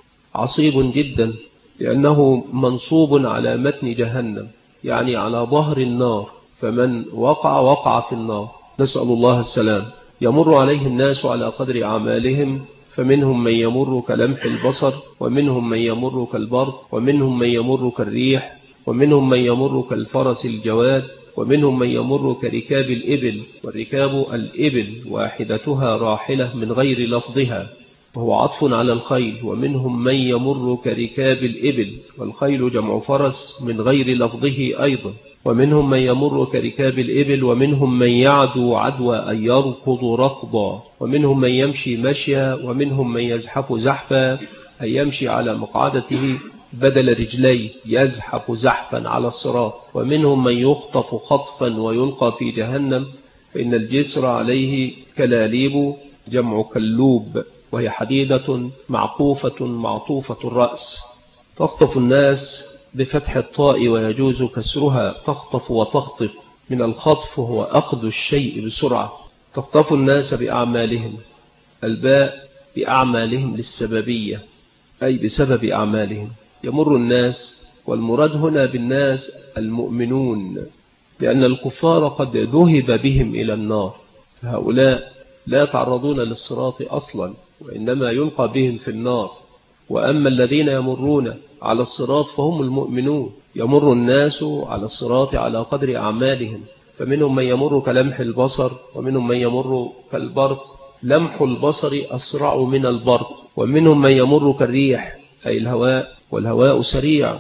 عصيب جدا، لأنه منصوب على متن جهنم، يعني على ظهر النار، فمن وقع في النار، نسأل الله السلام. يمر عليه الناس على قدر أعمالهم، فمنهم من يمر كلمح البصر، ومنهم من يمر كالبرق، ومنهم من يمر كالريح، ومنهم من يمر كالفرس الجواد، ومنهم من يمر كركاب الإبل، والركاب الإبل واحدتها راحلة من غير لفظها، وهو عطف على الخيل. ومنهم من يمر كركاب الإبل، والخيل جمع فرس من غير لفظه أيضا. ومنهم من يمر كركاب الإبل، ومنهم من يعدو عدوى أن يركض ركضا، ومنهم من يمشي مشيا، ومنهم من يزحف زحفا أن يمشي على مقعدته بدل رجليه، يزحف زحفا على الصراط. ومنهم من يخطف خطفا ويلقى في جهنم، فإن الجسر عليه كلاليب، جمع كلوب، وهي حديدة معطوفة معطوفة الرأس، تخطف الناس بفتح الطاء ويجوز كسرها، تخطف وتخطف، من الخطف هو أخذ الشيء بسرعة. تخطف الناس بأعمالهم، الباء بأعمالهم للسببية، أي بسبب أعمالهم. يمر الناس، والمراد هنا بالناس المؤمنون، لأن الكفار قد ذهب بهم إلى النار، فهؤلاء لا يتعرضون للصراط أصلا، وإنما يلقى بهم في النار. وأما الذين يمرون على الصراط فهم المؤمنون. يمر الناس على الصراط على قدر أعمالهم، فمنهم من يمر كلمح البصر، ومنهم من يمر كالبرق، لمح البصر أسرع من البرق. ومنهم من يمر كالريح، أي الهواء، والهواء سريع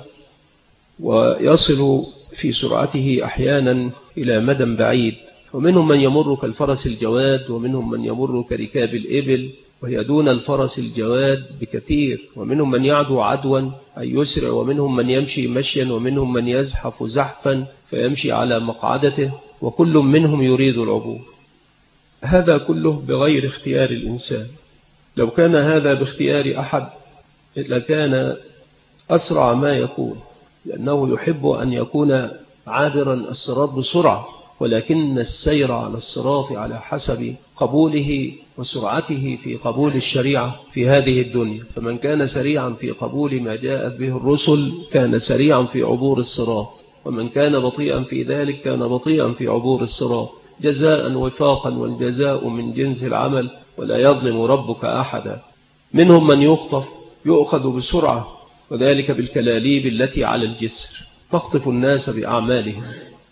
ويصل في سرعته أحيانا إلى مدى بعيد. ومنهم من يمر كالفرس الجواد، ومنهم من يمر كركاب الإبل، وهي دون الفرس الجواد بكثير. ومنهم من يعدو عدوا أي يسرع، ومنهم من يمشي مشيا، ومنهم من يزحف زحفا فيمشي على مقعدته، وكل منهم يريد العبور. هذا كله بغير اختيار الإنسان. لو كان هذا باختيار أحد لكان أسرع ما يكون، لأنه يحب أن يكون عابرا الصراط بسرعة، ولكن السير على الصراط على حسب قبوله وسرعته في قبول الشريعة في هذه الدنيا. فمن كان سريعا في قبول ما جاءت به الرسل كان سريعا في عبور الصراط، ومن كان بطيئا في ذلك كان بطيئا في عبور الصراط، جزاء وفاقا، والجزاء من جنس العمل، ولا يظلم ربك أحدا. منهم من يخطف يؤخذ بسرعة، وذلك بالكلاليب التي على الجسر، تخطف الناس بأعمالهم،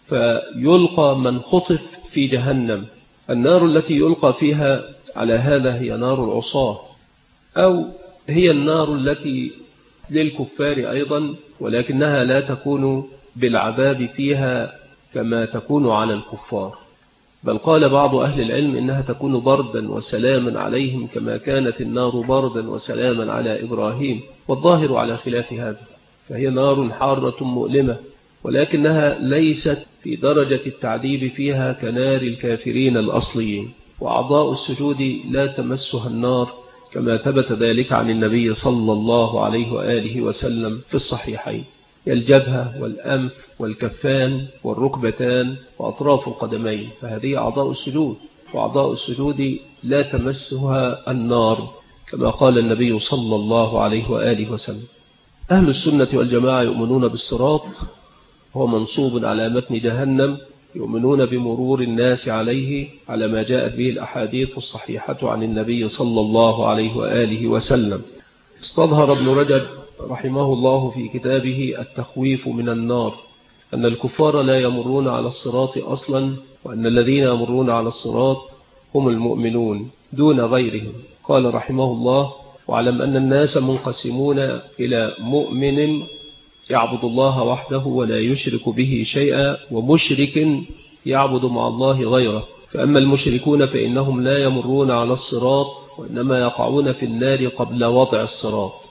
فيلقى من خطف في جهنم. النار التي يلقى فيها على هذا هي نار العصاة، أو هي النار التي للكفار أيضا، ولكنها لا تكون بالعذاب فيها كما تكون على الكفار، بل قال بعض أهل العلم إنها تكون بردا وسلاما عليهم كما كانت النار بردا وسلاما على إبراهيم، والظاهر على خلاف هذا. فهي نار حارة مؤلمة، ولكنها ليست في درجة التعذيب فيها كنار الكافرين الأصليين. وأعضاء السجود لا تمسها النار كما ثبت ذلك عن النبي صلى الله عليه وآله وسلم في الصحيحين، الجبهة والأنف والكفان والركبتان وأطراف القدمين، فهذه أعضاء السجود، وأعضاء السجود لا تمسها النار كما قال النبي صلى الله عليه وآله وسلم. أهل السنة والجماعة يؤمنون بالصراط، هو منصوب على متن جهنم، يؤمنون بمرور الناس عليه على ما جاءت به الأحاديث الصحيحة عن النبي صلى الله عليه وآله وسلم. استظهر ابن رجب رحمه الله في كتابه التخويف من النار أن الكفار لا يمرون على الصراط أصلا، وأن الذين يمرون على الصراط هم المؤمنون دون غيرهم. قال رحمه الله: واعلم أن الناس منقسمون إلى مؤمن يعبد الله وحده ولا يشرك به شيئا، ومشرك يعبد مع الله غيره. فأما المشركون فإنهم لا يمرون على الصراط، وإنما يقعون في النار قبل وضع الصراط.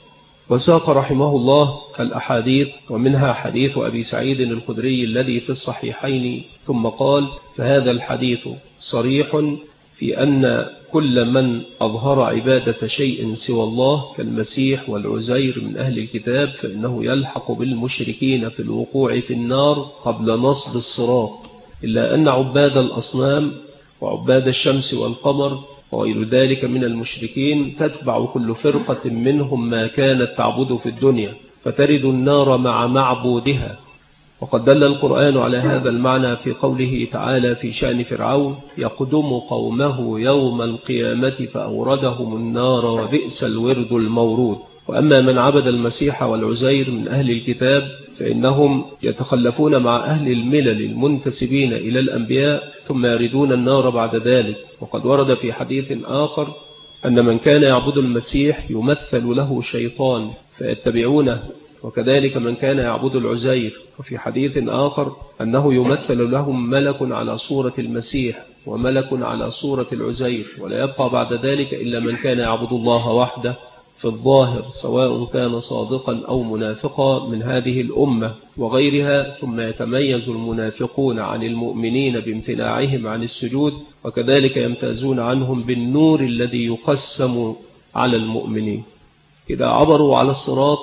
وساق رحمه الله الأحاديث، ومنها حديث أبي سعيد الخدري الذي في الصحيحين، ثم قال: فهذا الحديث صريح في أن كل من أظهر عبادة شيء سوى الله كالمسيح والعزير من أهل الكتاب فإنه يلحق بالمشركين في الوقوع في النار قبل نصب الصراط، إلا أن عباد الأصنام وعباد الشمس والقمر وغير ذلك من المشركين تتبع كل فرقة منهم ما كانت تعبد في الدنيا فترد النار مع معبودها. وقد دل القرآن على هذا المعنى في قوله تعالى في شأن فرعون: يقدم قومه يوم القيامة فأوردهم النار وبئس الورد المورود. وأما من عبد المسيح والعزير من أهل الكتاب فإنهم يتخلفون مع أهل الملل المنتسبين إلى الأنبياء ثم يردون النار بعد ذلك. وقد ورد في حديث آخر أن من كان يعبد المسيح يمثل له شيطان فيتبعونه، وكذلك من كان يعبد العزير. وفي حديث آخر أنه يمثل لهم ملك على صورة المسيح وملك على صورة العزير، ولا يبقى بعد ذلك إلا من كان يعبد الله وحده في الظاهر سواء كان صادقا أو منافقا من هذه الأمة وغيرها. ثم يتميز المنافقون عن المؤمنين بامتناعهم عن السجود، وكذلك يمتازون عنهم بالنور الذي يقسم على المؤمنين. إذا عبروا على الصراط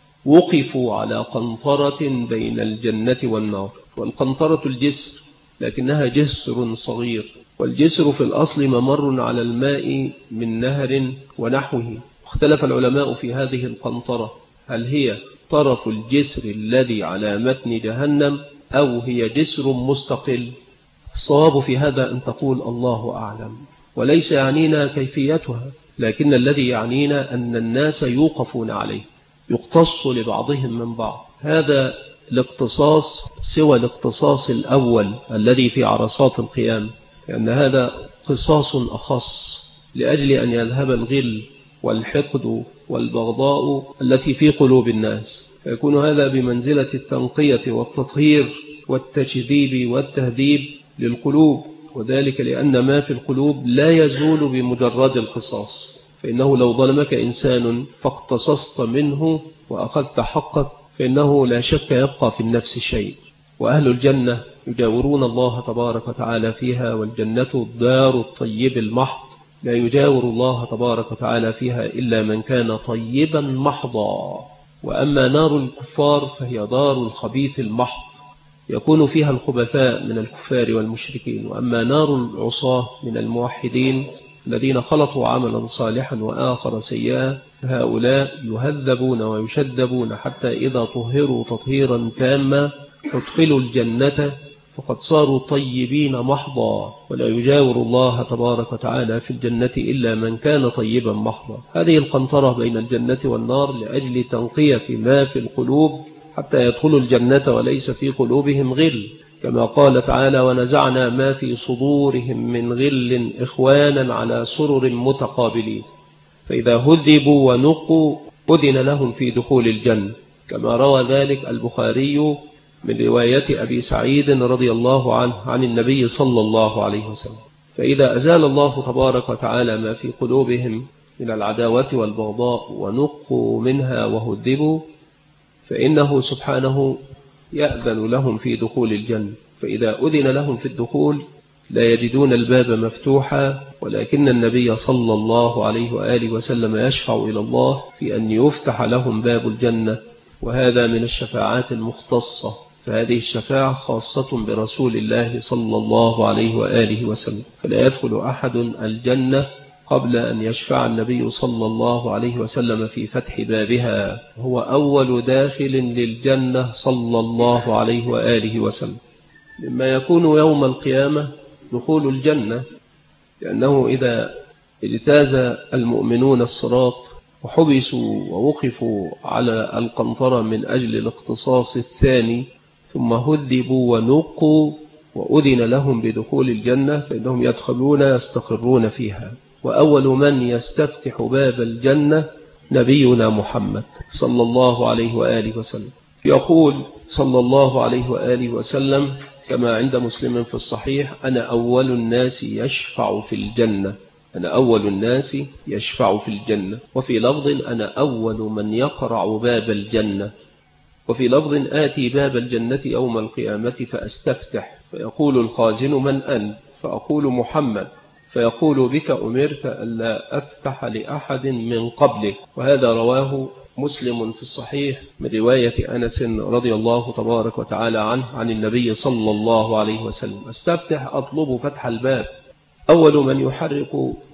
وقفوا على قنطرة بين الجنة والنار، والقنطرة الجسر لكنها جسر صغير، والجسر في الأصل ممر على الماء من نهر ونحوه. اختلف العلماء في هذه القنطرة، هل هي طرف الجسر الذي على متن جهنم أو هي جسر مستقل؟ الصواب في هذا أن تقول الله أعلم، وليس يعنينا كيفيتها، لكن الذي يعنينا أن الناس يوقفون عليه، يقتص لبعضهم من بعض. هذا الاقتصاص سوى الاقتصاص الأول الذي في عرصات القيام، لأن هذا قصاص أخص لأجل أن يذهب الغل والحقد والبغضاء التي في قلوب الناس، فيكون هذا بمنزلة التنقية والتطهير والتشذيب والتهذيب للقلوب، وذلك لأن ما في القلوب لا يزول بمجرد القصاص. فإنه لو ظلمك إنسان فاقتصصت منه وأخذت حقك فإنه لا شك يبقى في النفس شيء. وأهل الجنة يجاورون الله تبارك وتعالى فيها، والجنة دار الطيب المحض، لا يجاور الله تبارك وتعالى فيها إلا من كان طيبا محضا. وأما نار الكفار فهي دار الخبيث المحض، يكون فيها الخبثاء من الكفار والمشركين. وأما نار العصاة من الموحدين الذين خلطوا عملا صالحا وآخر سيئا فهؤلاء يهذبون ويشذبون حتى إذا طهروا تطهيرا تاما ادخلوا الجنة فقد صاروا طيبين محضا، ولا يجاور الله تبارك وتعالى في الجنة إلا من كان طيبا محضا. هذه القنطرة بين الجنة والنار لأجل تنقية ما في القلوب حتى يدخلوا الجنة وليس في قلوبهم غل، كما قال تعالى: ونزعنا ما في صدورهم من غل إخوانا على سرر متقابلين فإذا هذبوا ونقوا أذن لهم في دخول الجنة، كما روى ذلك البخاري من رواية أبي سعيد رضي الله عنه عن النبي صلى الله عليه وسلم. فإذا أزال الله تبارك وتعالى ما في قلوبهم من العداوة والبغضاء ونقوا منها وهذبوا فإنه سبحانه يأذن لهم في دخول الجنة. فإذا أذن لهم في الدخول لا يجدون الباب مفتوحا، ولكن النبي صلى الله عليه وآله وسلم يشفع إلى الله في أن يفتح لهم باب الجنة، وهذا من الشفاعات المختصة. فهذه الشفاعة خاصة برسول الله صلى الله عليه وآله وسلم، فلا يدخل أحد الجنة قبل أن يشفع النبي صلى الله عليه وسلم في فتح بابها، هو أول داخل للجنة صلى الله عليه وآله وسلم. مما يكون يوم القيامة دخول الجنة، لأنه إذا اجتاز المؤمنون الصراط وحبسوا ووقفوا على القنطرة من أجل الاختصاص الثاني ثم هذبوا ونقوا وأذن لهم بدخول الجنة فإنهم يدخلون يستقرون فيها. وأول من يستفتح باب الجنة نبينا محمد صلى الله عليه وآله وسلم. يقول صلى الله عليه وآله وسلم كما عند مسلم في الصحيح: أنا أول الناس يشفع في الجنة، أنا أول الناس يشفع في الجنة، وفي لفظ أنا أول من يقرع باب الجنة، وفي لفظ آتي باب الجنة يوم القيامة فأستفتح، فيقول الخازن من أنت؟ فأقول محمد، فيقول بك أمرت ألا أفتح لأحد من قبلك. وهذا رواه مسلم في الصحيح من رواية أنس رضي الله تبارك وتعالى عنه عن النبي صلى الله عليه وسلم: أستفتح، أطلب فتح الباب. أول من يحرك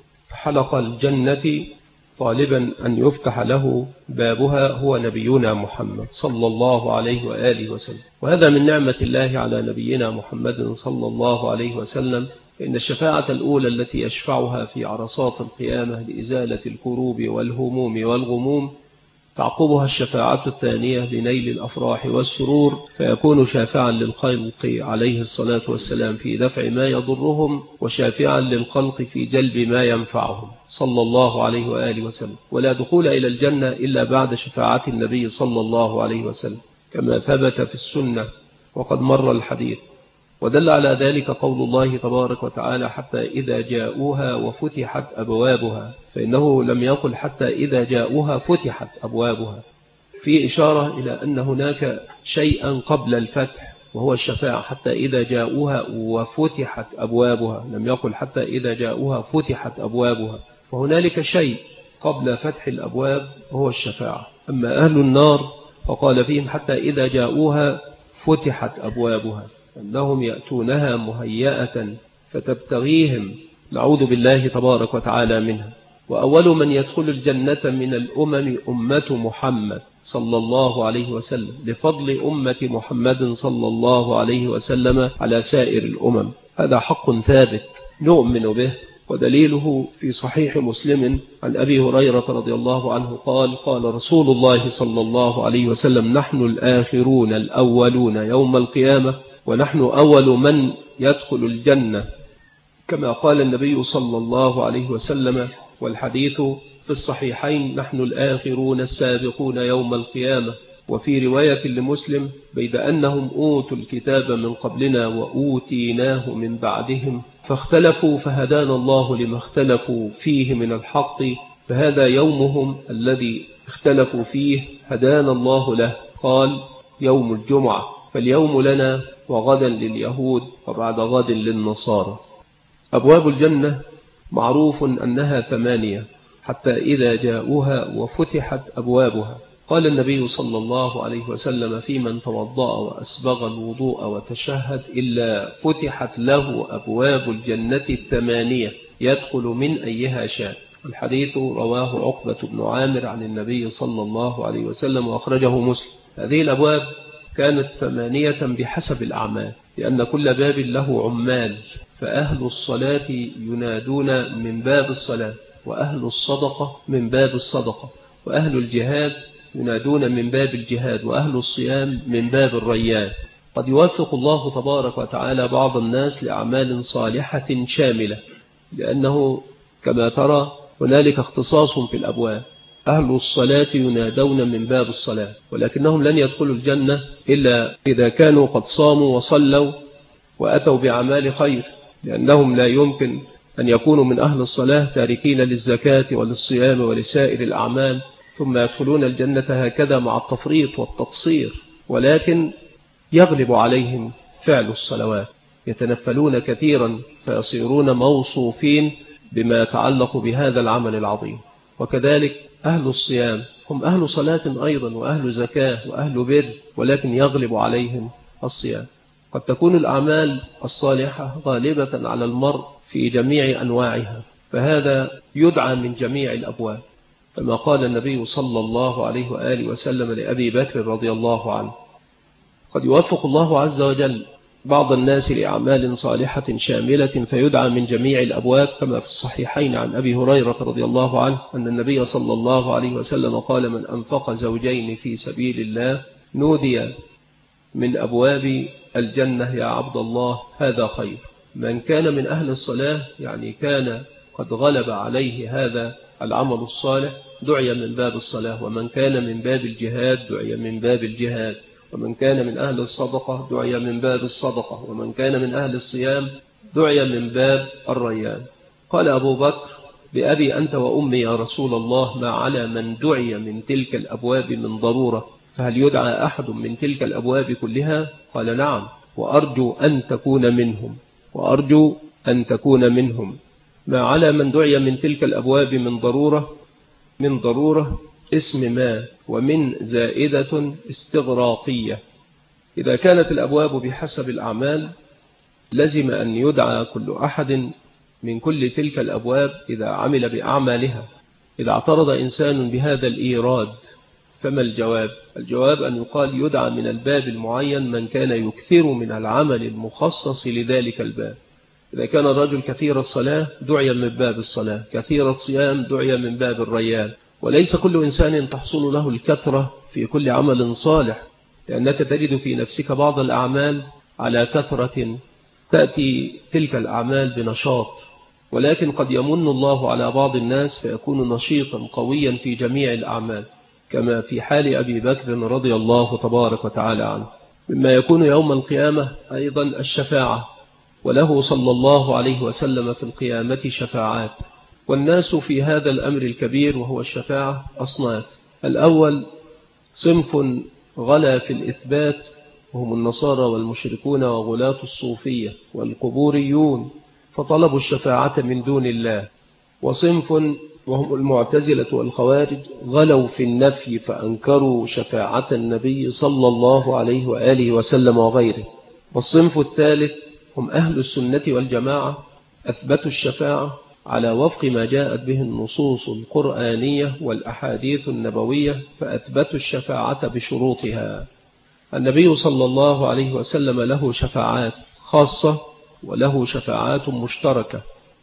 حلق الجنة طالبا أن يفتح له بابها هو نبينا محمد صلى الله عليه وآله وسلم. وهذا من نعمة الله على نبينا محمد صلى الله عليه وسلم، إن الشفاعة الأولى التي يشفعها في عرصات القيامة لإزالة الكروب والهموم والغموم تعقبها الشفاعة الثانية لنيل الأفراح والسرور، فيكون شافعا للخلق عليه الصلاة والسلام في دفع ما يضرهم، وشافعا للخلق في جلب ما ينفعهم صلى الله عليه وآله وسلم. ولا دخول إلى الجنة إلا بعد شفاعة النبي صلى الله عليه وسلم كما ثبت في السنة وقد مر الحديث. ودل على ذلك قول الله تبارك وتعالى: حتى إذا جاءوها وفتحت أبوابها، فإنه لم يقل حتى إذا جاءوها فتحت أبوابها، في إشارة إلى أن هناك شيئا قبل الفتح وهو الشفاعة. حتى إذا جاءوها وفتحت أبوابها، لم يقل حتى إذا جاءوها فتحت أبوابها، وهنالك شيء قبل فتح الأبواب وهو الشفاعة. أما أهل النار فقال فيهم حتى إذا جاءوها فتحت أبوابها، أنهم يأتونها مهيئة فتبتغيهم، نعوذ بالله تبارك وتعالى منها. وأول من يدخل الجنة من الأمم أمة محمد صلى الله عليه وسلم، لفضل أمة محمد صلى الله عليه وسلم على سائر الأمم. هذا حق ثابت نؤمن به، ودليله في صحيح مسلم عن أبي هريرة رضي الله عنه قال: قال رسول الله صلى الله عليه وسلم: نحن الآخرون الأولون يوم القيامة، ونحن أول من يدخل الجنة، كما قال النبي صلى الله عليه وسلم. والحديث في الصحيحين: نحن الآخرون السابقون يوم القيامة. وفي رواية لمسلم: بيد أنهم أوتوا الكتاب من قبلنا وأوتيناه من بعدهم فاختلفوا فهدانا الله لما اختلفوا فيه من الحق، فهذا يومهم الذي اختلفوا فيه هدانا الله له. قال: يوم الجمعة، فاليوم لنا وغدا لليهود وبعد غد للنصارى. أبواب الجنة معروف أنها 8، حتى إذا جاءوها وفتحت أبوابها. قال النبي صلى الله عليه وسلم: في من توضأ وأسبغ الوضوء وتشهد إلا فتحت له أبواب الجنة 8 يدخل من أيها شاء. الحديث رواه عقبة بن عامر عن النبي صلى الله عليه وسلم وأخرجه مسلم. هذه الأبواب كانت 8 بحسب الأعمال، لأن كل باب له عمال، فأهل الصلاة ينادون من باب الصلاة، وأهل الصدقة من باب الصدقة، وأهل الجهاد ينادون من باب الجهاد، وأهل الصيام من باب الريان. قد يوفق الله تبارك وتعالى بعض الناس لأعمال صالحة شاملة، لأنه كما ترى هنالك اختصاص في الأبواب. أهل الصلاة ينادون من باب الصلاة، ولكنهم لن يدخلوا الجنة إلا إذا كانوا قد صاموا وصلوا وأتوا بأعمال خير، لأنهم لا يمكن أن يكونوا من أهل الصلاة تاركين للزكاة وللصيام ولسائر الأعمال ثم يدخلون الجنة هكذا مع التفريط والتقصير، ولكن يغلب عليهم فعل الصلوات، يتنفلون كثيرا فيصيرون موصوفين بما يتعلق بهذا العمل العظيم. وكذلك أهل الصيام هم أهل صلاة أيضا وأهل زكاة وأهل بر، ولكن يغلب عليهم الصيام. قد تكون الأعمال الصالحة غالبة على المرء في جميع أنواعها، فهذا يدعى من جميع الأبواب، كما قال النبي صلى الله عليه وآله وسلم لأبي بكر رضي الله عنه: قد يوفق الله عز وجل بعض الناس لأعمال صالحة شاملة فيدعى من جميع الأبواب، كما في الصحيحين عن أبي هريرة رضي الله عنه أن النبي صلى الله عليه وسلم قال: من أنفق زوجين في سبيل الله نودي من أبواب الجنة يا عبد الله هذا خير. من كان من أهل الصلاة، يعني كان قد غلب عليه هذا العمل الصالح، دعي من باب الصلاة. ومن كان من باب الجهاد دعي من باب الجهاد. ومن كان من أهل الصدقة دعي من باب الصدقة. ومن كان من أهل الصيام دعي من باب الريان. قال أبو بكر: بأبي أنت وأمي يا رسول الله، ما على من دعي من تلك الأبواب من ضرورة، فهل يدعى أحد من تلك الأبواب كلها؟ قال نعم، وأرجو أن تكون منهم، وأرجو أن تكون منهم. ما على من دعي من تلك الأبواب من ضرورة اسم ما، ومن زائدة استغراقية. إذا كانت الأبواب بحسب الأعمال لزم أن يدعى كل أحد من كل تلك الأبواب إذا عمل بأعمالها. إذا اعترض إنسان بهذا الإيراد فما الجواب؟ الجواب أن يقال يدعى من الباب المعين من كان يكثر من العمل المخصص لذلك الباب. إذا كان الرجل كثير الصلاة دعي من باب الصلاة، كثير الصيام دعي من باب الريان. وليس كل إنسان تحصل له الكثرة في كل عمل صالح، لأنك تجد في نفسك بعض الأعمال على كثرة تأتي تلك الأعمال بنشاط، ولكن قد يمن الله على بعض الناس فيكون نشيطا قويا في جميع الأعمال، كما في حال أبي بكر رضي الله تبارك وتعالى عنه. مما يكون يوم القيامة أيضا الشفاعة، وله صلى الله عليه وسلم في القيامة شفاعات. والناس في هذا الأمر الكبير وهو الشفاعة أصناف. الأول صنف غلا في الإثبات، وهم النصارى والمشركون وغلاة الصوفية والقبوريون، فطلبوا الشفاعة من دون الله. وصنف وهم المعتزلة والخوارج غلوا في النفي فأنكروا شفاعة النبي صلى الله عليه وآله وسلم وغيره. والصنف الثالث هم أهل السنة والجماعة، أثبتوا الشفاعة على وفق ما جاءت به النصوص القرآنية والأحاديث النبوية، فأثبتوا الشفاعة بشروطها. النبي صلى الله عليه وسلم له شفاعات خاصة وله شفاعات مشتركة.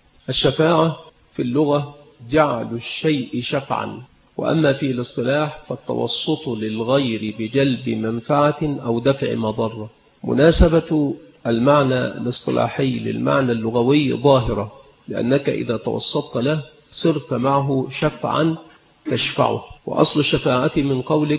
الشفاعة في اللغة جعل الشيء شفعا، وأما في الاصطلاح فالتوسط للغير بجلب منفعة أو دفع مضرة. مناسبة المعنى الاصطلاحي للمعنى اللغوي ظاهرة، لأنك إذا توسطت له صرت معه شفعا تشفعه. وأصل الشفاعة من قولك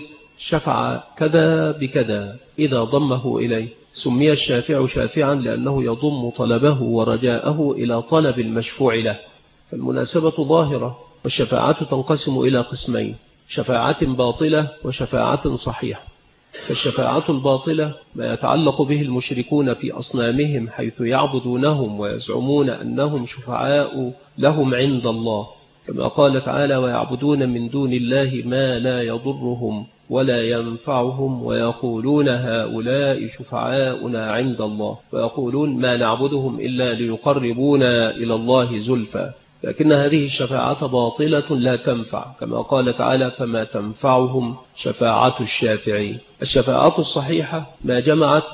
شفع كذا بكذا إذا ضمه إليه. سمي الشافع شافعا لأنه يضم طلبه ورجاءه إلى طلب المشفوع له، فالمناسبة ظاهرة. والشفاعة تنقسم إلى قسمين: شفاعة باطلة وشفاعة صحيحة. فالشفاعة الباطلة ما يتعلق به المشركون في أصنامهم، حيث يعبدونهم ويزعمون أنهم شفعاء لهم عند الله، كما قال تعالى: ويعبدون من دون الله ما لا يضرهم ولا ينفعهم ويقولون هؤلاء شفعاؤنا عند الله، ويقولون ما نعبدهم إلا ليقربونا إلى الله زلفى. لكن هذه الشفاعة باطلة لا تنفع، كما قال تعالى: فما تنفعهم شفاعة الشافعين. الشفاعة الصحيحة ما جمعت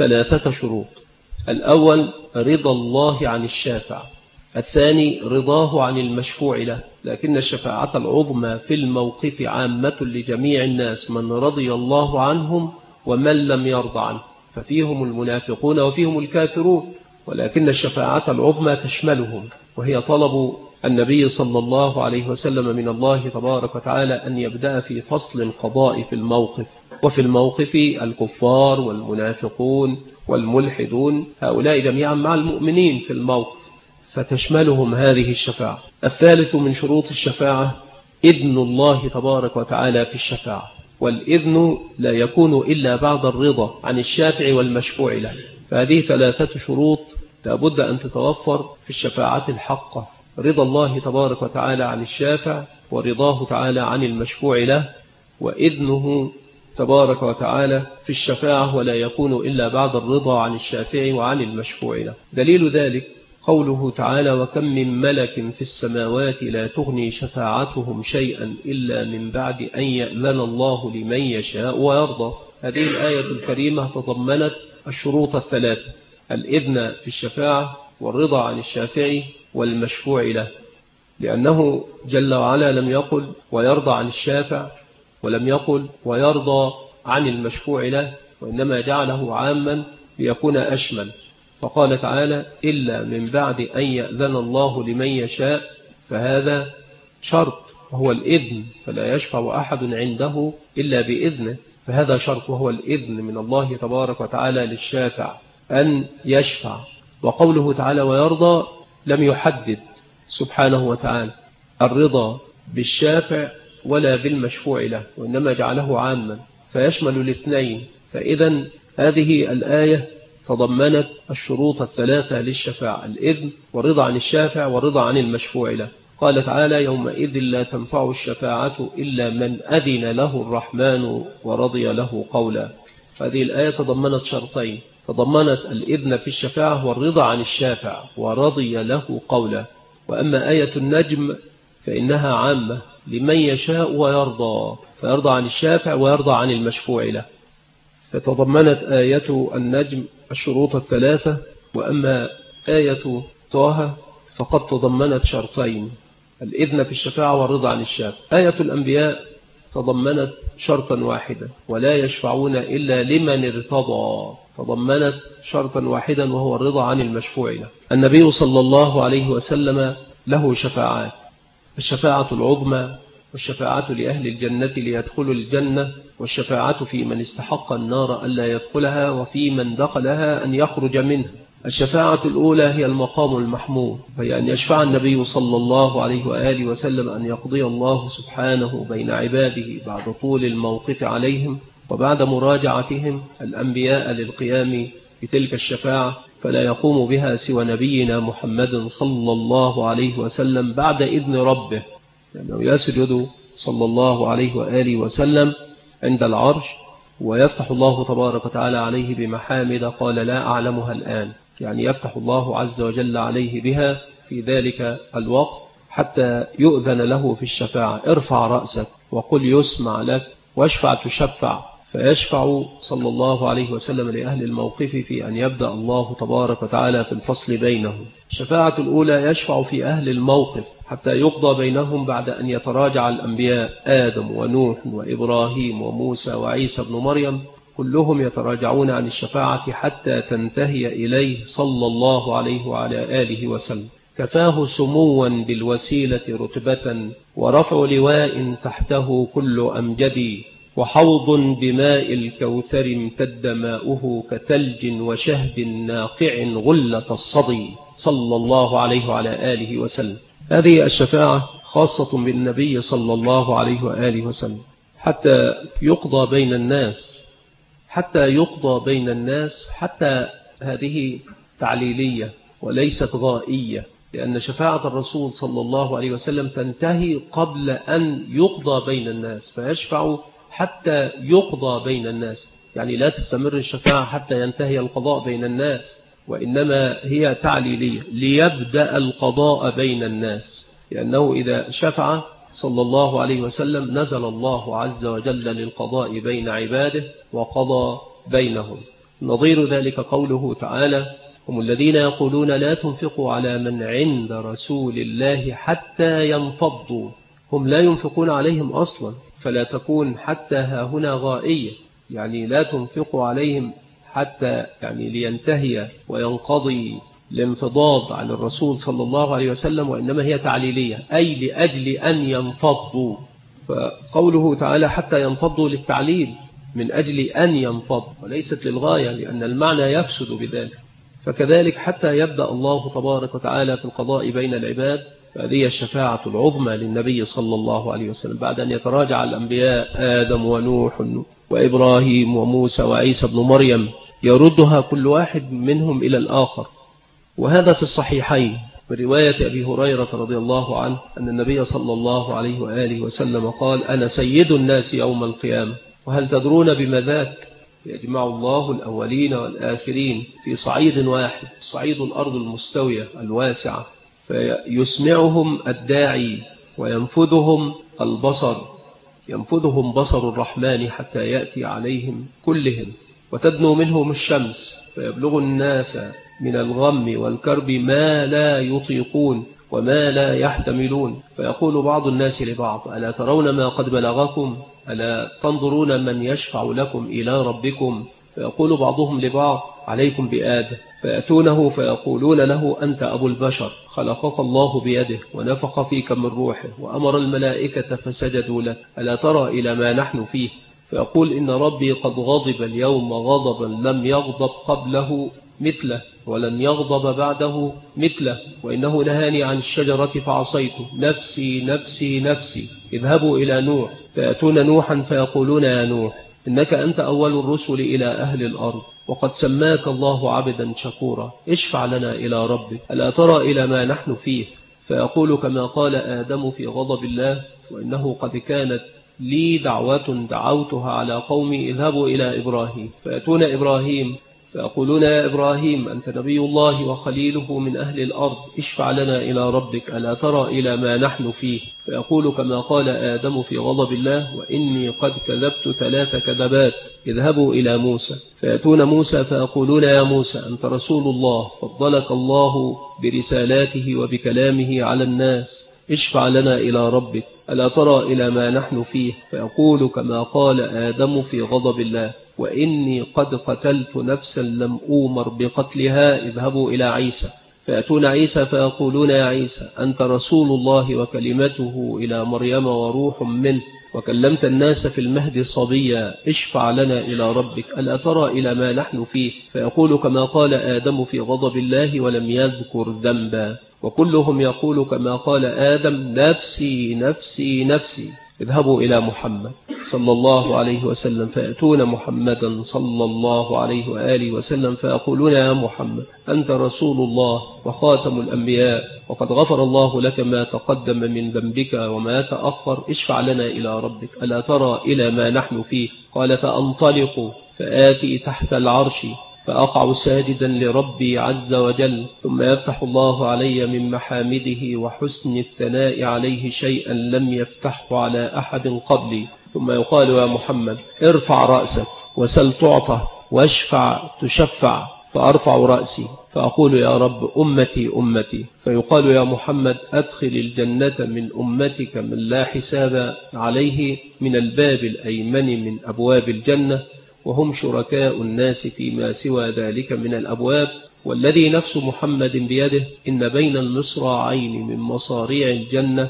3 شروط: الأول رضا الله عن الشافع، الثاني رضاه عن المشفوع له. لكن الشفاعة العظمى في الموقف عامة لجميع الناس، من رضي الله عنهم ومن لم يرضى عنه، ففيهم المنافقون وفيهم الكافرون. ولكن الشفاعة العظمى تشملهم، وهي طلب النبي صلى الله عليه وسلم من الله تبارك وتعالى أن يبدأ في فصل القضاء في الموقف. وفي الموقف الكفار والمنافقون والملحدون، هؤلاء جميعا مع المؤمنين في الموقف، فتشملهم هذه الشفاعة. الثالث من شروط الشفاعة إذن الله تبارك وتعالى في الشفاعة، والإذن لا يكون إلا بعد الرضا عن الشافع والمشفوع له. فهذه 3 شروط لابد أن تتوفر في الشفاعة الحقة: رضا الله تبارك وتعالى عن الشافع، ورضاه تعالى عن المشفوع له، وإذنه تبارك وتعالى في الشفاعة، ولا يكون إلا بعد الرضا عن الشافع وعن المشفوع له. دليل ذلك قوله تعالى: وكم من ملك في السماوات لا تغني شفاعتهم شيئا إلا من بعد أن يأذن الله لمن يشاء ويرضى. هذه الآية الكريمة تضمنت الشروط 3: الإذن في الشفاعة، والرضا عن الشافع والمشفوع له، لأنه جل وعلا لم يقل ويرضى عن الشافع، ولم يقل ويرضى عن المشفوع له، وإنما جعله عاما ليكون أشمل. فقال تعالى: إلا من بعد أن يأذن الله لمن يشاء، فهذا شرط وهو الإذن، فلا يشفع أحد عنده إلا بإذنه، فهذا شرط وهو الإذن من الله تبارك وتعالى للشافع أن يشفع. وقوله تعالى ويرضى لم يحدد سبحانه وتعالى، الرضا بالشافع ولا بالمشفوع له، وإنما جعله عاما فيشمل الاثنين. فإذا هذه الآية تضمنت الشروط الثلاثة للشفاعة: الإذن والرضا عن الشافع والرضا عن المشفوع له. قال تعالى: يومئذ لا تنفع الشفاعة إلا من أذن له الرحمن ورضي له قولا. هذه الآية تضمنت شرطين: تضمنت الإذن في الشفاعة والرضا عن الشافع ورضي له قولا. وأما آية النجم فإنها عامة لمن يشاء ويرضى، فيرضى عن الشافع ويرضى عن المشفوع له. فتضمنت آية النجم الشروط الثلاثة. وأما آية طه فقد تضمنت شرطين: الإذن في الشفاعة والرضا عن الشافع. آية الأنبياء تضمنت شرطا واحدا: ولا يشفعون إلا لمن ارتضى. تضمنت شرطا واحدا وهو الرضا عن المشفوع له. النبي صلى الله عليه وسلم له شفاعات: الشفاعة العظمى، والشفاعة لأهل الجنة ليدخلوا الجنة، والشفاعة في من استحق النار ألا يدخلها، وفي من دخلها أن يخرج منها. الشفاعة الأولى هي المقام المحمود، وهي أن يشفع النبي صلى الله عليه وآله وسلم أن يقضي الله سبحانه بين عباده بعد طول الموقف عليهم وبعد مراجعتهم الأنبياء للقيام بتلك الشفاعة، فلا يقوم بها سوى نبينا محمد صلى الله عليه وسلم بعد إذن ربه، لأنه يسجد صلى الله عليه وآله وسلم عند العرش، ويفتح الله تبارك وتعالى عليه بمحامد قال لا أعلمها الآن، يعني يفتح الله عز وجل عليه بها في ذلك الوقت حتى يؤذن له في الشفاعة: ارفع رأسك وقل يسمع لك واشفع تشفع. فيشفع صلى الله عليه وسلم لأهل الموقف في أن يبدأ الله تبارك وتعالى في الفصل بينهم. الشفاعة الأولى يشفع في أهل الموقف حتى يقضى بينهم بعد أن يتراجع الأنبياء آدم ونوح وإبراهيم وموسى وعيسى بن مريم، كلهم يتراجعون عن الشفاعة حتى تنتهي إليه صلى الله عليه وعلى آله وسلم. كفاه سموا بالوسيلة رتبة، ورفع لواء تحته كل أمجد، وحوض بماء الكوثر امتد ماؤه كثلج وشهب ناقع غلة الصدي، صلى الله عليه وعلى آله وسلم. هذه الشفاعة خاصة بالنبي صلى الله عليه وآله وسلم حتى يقضى بين الناس، حتى هذه تعليلية وليست غائية، لأن شفاعة الرسول صلى الله عليه وسلم تنتهي قبل أن يقضى بين الناس، فيشفع حتى يقضى بين الناس، يعني لا تستمر الشفاعة حتى ينتهي القضاء بين الناس، وإنما هي تعليلية ليبدأ القضاء بين الناس، لأنه إذا شفع صلى الله عليه وسلم نزل الله عز وجل للقضاء بين عباده وقضى بينهم. نظير ذلك قوله تعالى: هم الذين يقولون لا تنفقوا على من عند رسول الله حتى ينفضوا. هم لا ينفقون عليهم أصلا، فلا تكون حتى هاهنا غائية، يعني لا تنفقوا عليهم حتى يعني لينتهي وينقضي الانفضاض عن الرسول صلى الله عليه وسلم، وإنما هي تعليلية أي لأجل أن ينفضوا. فقوله تعالى حتى ينفضوا للتعليل من أجل أن ينفض وليست للغاية، لأن المعنى يفسد بذلك. فكذلك حتى يبدأ الله تبارك وتعالى في القضاء بين العباد، فهذه الشفاعة العظمى للنبي صلى الله عليه وسلم بعد أن يتراجع الأنبياء آدم ونوح وإبراهيم وموسى وعيسى بن مريم، يردها كل واحد منهم إلى الآخر. وهذا في الصحيحين من رواية أبي هريرة رضي الله عنه أن النبي صلى الله عليه وآله وسلم قال: أنا سيد الناس يوم القيامة، وهل تدرون بما ذاك؟ يجمع الله الأولين والآخرين في صعيد واحد، صعيد الأرض المستوية الواسعة، فيسمعهم الداعي وينفذهم البصر، ينفذهم بصر الرحمن حتى يأتي عليهم كلهم، وتدنو منهم الشمس فيبلغ الناس من الغم والكرب ما لا يطيقون وما لا يحتملون، فيقول بعض الناس لبعض: ألا ترون ما قد بلغكم؟ ألا تنظرون من يشفع لكم إلى ربكم؟ فيقول بعضهم لبعض: عليكم بآدم. فيأتونه فيقولون له: أنت أبو البشر، خلقك الله بيده ونفخ فيك من روحه وأمر الملائكة فسجدوا لك، ألا ترى إلى ما نحن فيه؟ فيقول: إن ربي قد غضب اليوم غضبا لم يغضب قبله مثله ولن يغضب بعده مثله، وإنه نهاني عن الشجرة فعصيته، نفسي نفسي نفسي. اذهبوا إلى نوح فيأتون نوحا فيقولون يا نوح إنك أنت أول الرسل إلى أهل الأرض، وقد سماك الله عبدا شكورا، اشفع لنا إلى ربك، ألا ترى إلى ما نحن فيه؟ فيقول كما قال آدم في غضب الله، وإنه قد كانت لي دعوة دعوتها على قومي، اذهبوا إلى إبراهيم. فيأتون إبراهيم فيقولون يا إبراهيم أنت نبي الله وخليله من أهل الأرض، اشفع لنا إلى ربك، ألا ترى إلى ما نحن فيه؟ فيقول كما قال آدم في غضب الله، وإني قد كذبت 3 كذبات، اذهبوا إلى موسى. فيأتون موسى فيقولون يا موسى أنت رسول الله، فضلك الله برسالاته وبكلامه على الناس، اشفع لنا إلى ربك، ألا ترى إلى ما نحن فيه؟ فيقول كما قال آدم في غضب الله، وإني قد قتلت نفسا لم أومر بقتلها، اذهبوا إلى عيسى. فيأتون عيسى فيقولون يا عيسى أنت رسول الله وكلمته إلى مريم وروح منه، وكلمت الناس في المهد صبيا، اشفع لنا إلى ربك، ألا ترى إلى ما نحن فيه؟ فيقول كما قال آدم في غضب الله ولم يذكر ذنبا. وكلهم يقول كما قال آدم نفسي نفسي نفسي. اذهبوا إلى محمد صلى الله عليه وسلم فيأتون محمدا صلى الله عليه وآله وسلم فيقولون يا محمد أنت رسول الله وخاتم الأنبياء، وقد غفر الله لك ما تقدم من ذنبك وما تأخر، اشفع لنا إلى ربك، ألا ترى إلى ما نحن فيه؟ قال فأنطلق فآتي تحت العرش فأقع ساجدا لربي عز وجل، ثم يفتح الله علي من محامده وحسن الثناء عليه شيئا لم يفتحه على أحد قبلي، ثم يقال يا محمد ارفع رأسك وسل تعطى واشفع تشفع، فأرفع رأسي فأقول يا رب أمتي أمتي، فيقال يا محمد أدخل الجنة من أمتك من لا حساب عليه من الباب الأيمن من أبواب الجنة، وهم شركاء الناس فيما سوى ذلك من الأبواب، والذي نفس محمد بيده إن بين المصراعين من مصاريع الجنة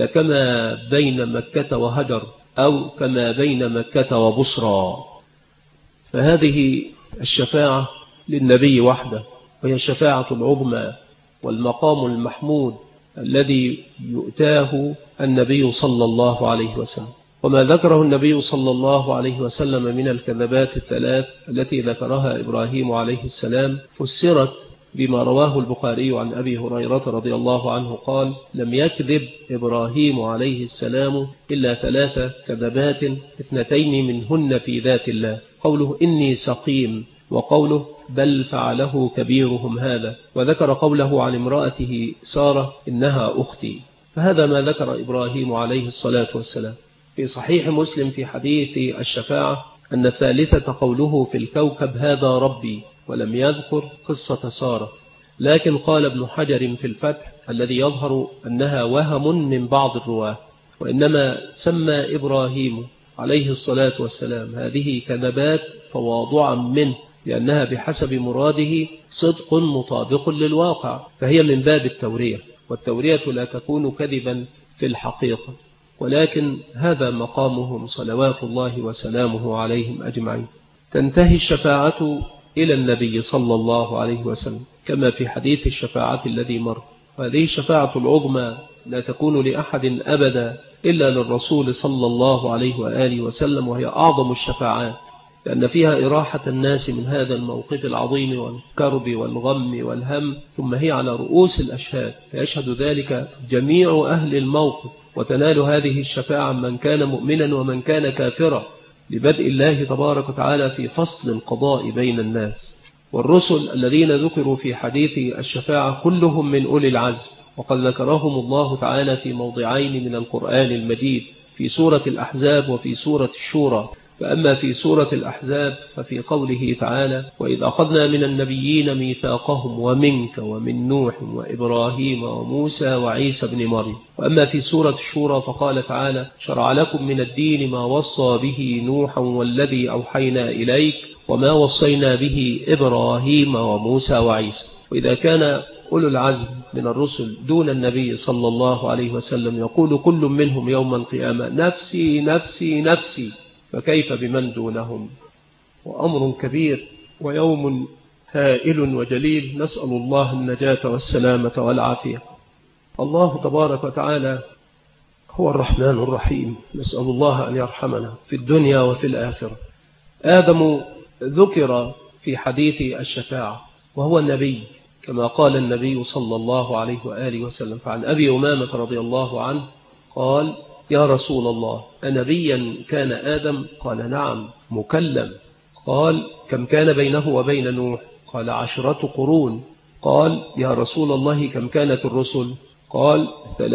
لكما بين مكة وهجر، أو كما بين مكة وبصرى. فهذه الشفاعة للنبي وحده، وهي الشفاعة العظمى والمقام المحمود الذي يؤتاه النبي صلى الله عليه وسلم. وما ذكره النبي صلى الله عليه وسلم من الكذبات الثلاث التي ذكرها إبراهيم عليه السلام فسرت بما رواه البخاري عن أبي هريرة رضي الله عنه قال لم يكذب إبراهيم عليه السلام إلا 3 كذبات، 2 منهن في ذات الله، قوله إني سقيم، وقوله بل فعله كبيرهم هذا، وذكر قوله عن امرأته سارة إنها أختي. فهذا ما ذكر إبراهيم عليه الصلاة والسلام. في صحيح مسلم في حديث الشفاعة أن الثالثة قوله في الكوكب هذا ربي، ولم يذكر قصة سارة، لكن قال ابن حجر في الفتح الذي يظهر أنها وهم من بعض الرواة، وإنما سمى إبراهيم عليه الصلاة والسلام هذه كذبات تواضعا منه، لأنها بحسب مراده صدق مطابق للواقع، فهي من باب التورية، والتورية لا تكون كذبا في الحقيقة، ولكن هذا مقامهم صلوات الله وسلامه عليهم أجمعين. تنتهي الشفاعة إلى النبي صلى الله عليه وسلم كما في حديث الشفاعة الذي مر، وهذه الشفاعة العظمى لا تكون لأحد أبدا إلا للرسول صلى الله عليه وآله وسلم، وهي أعظم الشفاعات لأن فيها إراحة الناس من هذا الموقف العظيم والكرب والغم والهم، ثم هي على رؤوس الأشهاد فيشهد ذلك جميع أهل الموقف، وتنال هذه الشفاعة من كان مؤمنا ومن كان كافرا، لبدء الله تبارك وتعالى في فصل القضاء بين الناس. والرسل الذين ذكروا في حديث الشفاعة كلهم من أولي العزم، وقد ذكرهم الله تعالى في موضعين من القرآن المجيد، في سورة الأحزاب وفي سورة الشورى. فأما في سورة الأحزاب ففي قوله تعالى وإذ أخذنا من النبيين ميثاقهم ومنك ومن نوح وإبراهيم وموسى وعيسى بن مريم. وأما في سورة الشورى فقال تعالى شرع لكم من الدين ما وصى به نوحا والذي أوحينا إليك وما وصينا به إبراهيم وموسى وعيسى. وإذا كان أولو العزم من الرسل دون النبي صلى الله عليه وسلم يقول كل منهم يوم القيامة نفسي نفسي نفسي، فكيف بمن دونهم؟ وأمر كبير ويوم هائل وجليل، نسأل الله النجاة والسلامة والعافية. الله تبارك وتعالى هو الرحمن الرحيم، نسأل الله أن يرحمنا في الدنيا وفي الآخرة. آدم ذكر في حديث الشفاعة وهو النبي، كما قال النبي صلى الله عليه وآله وسلم. فعن أبي أمامة رضي الله عنه قال: يا رسول الله، أنبيا كان آدم؟ قال: نعم، مكلم. قال: كم كان بينه وبين نوح؟ قال: 10 قرون. قال: يا رسول الله، كم كانت الرسل؟ قال: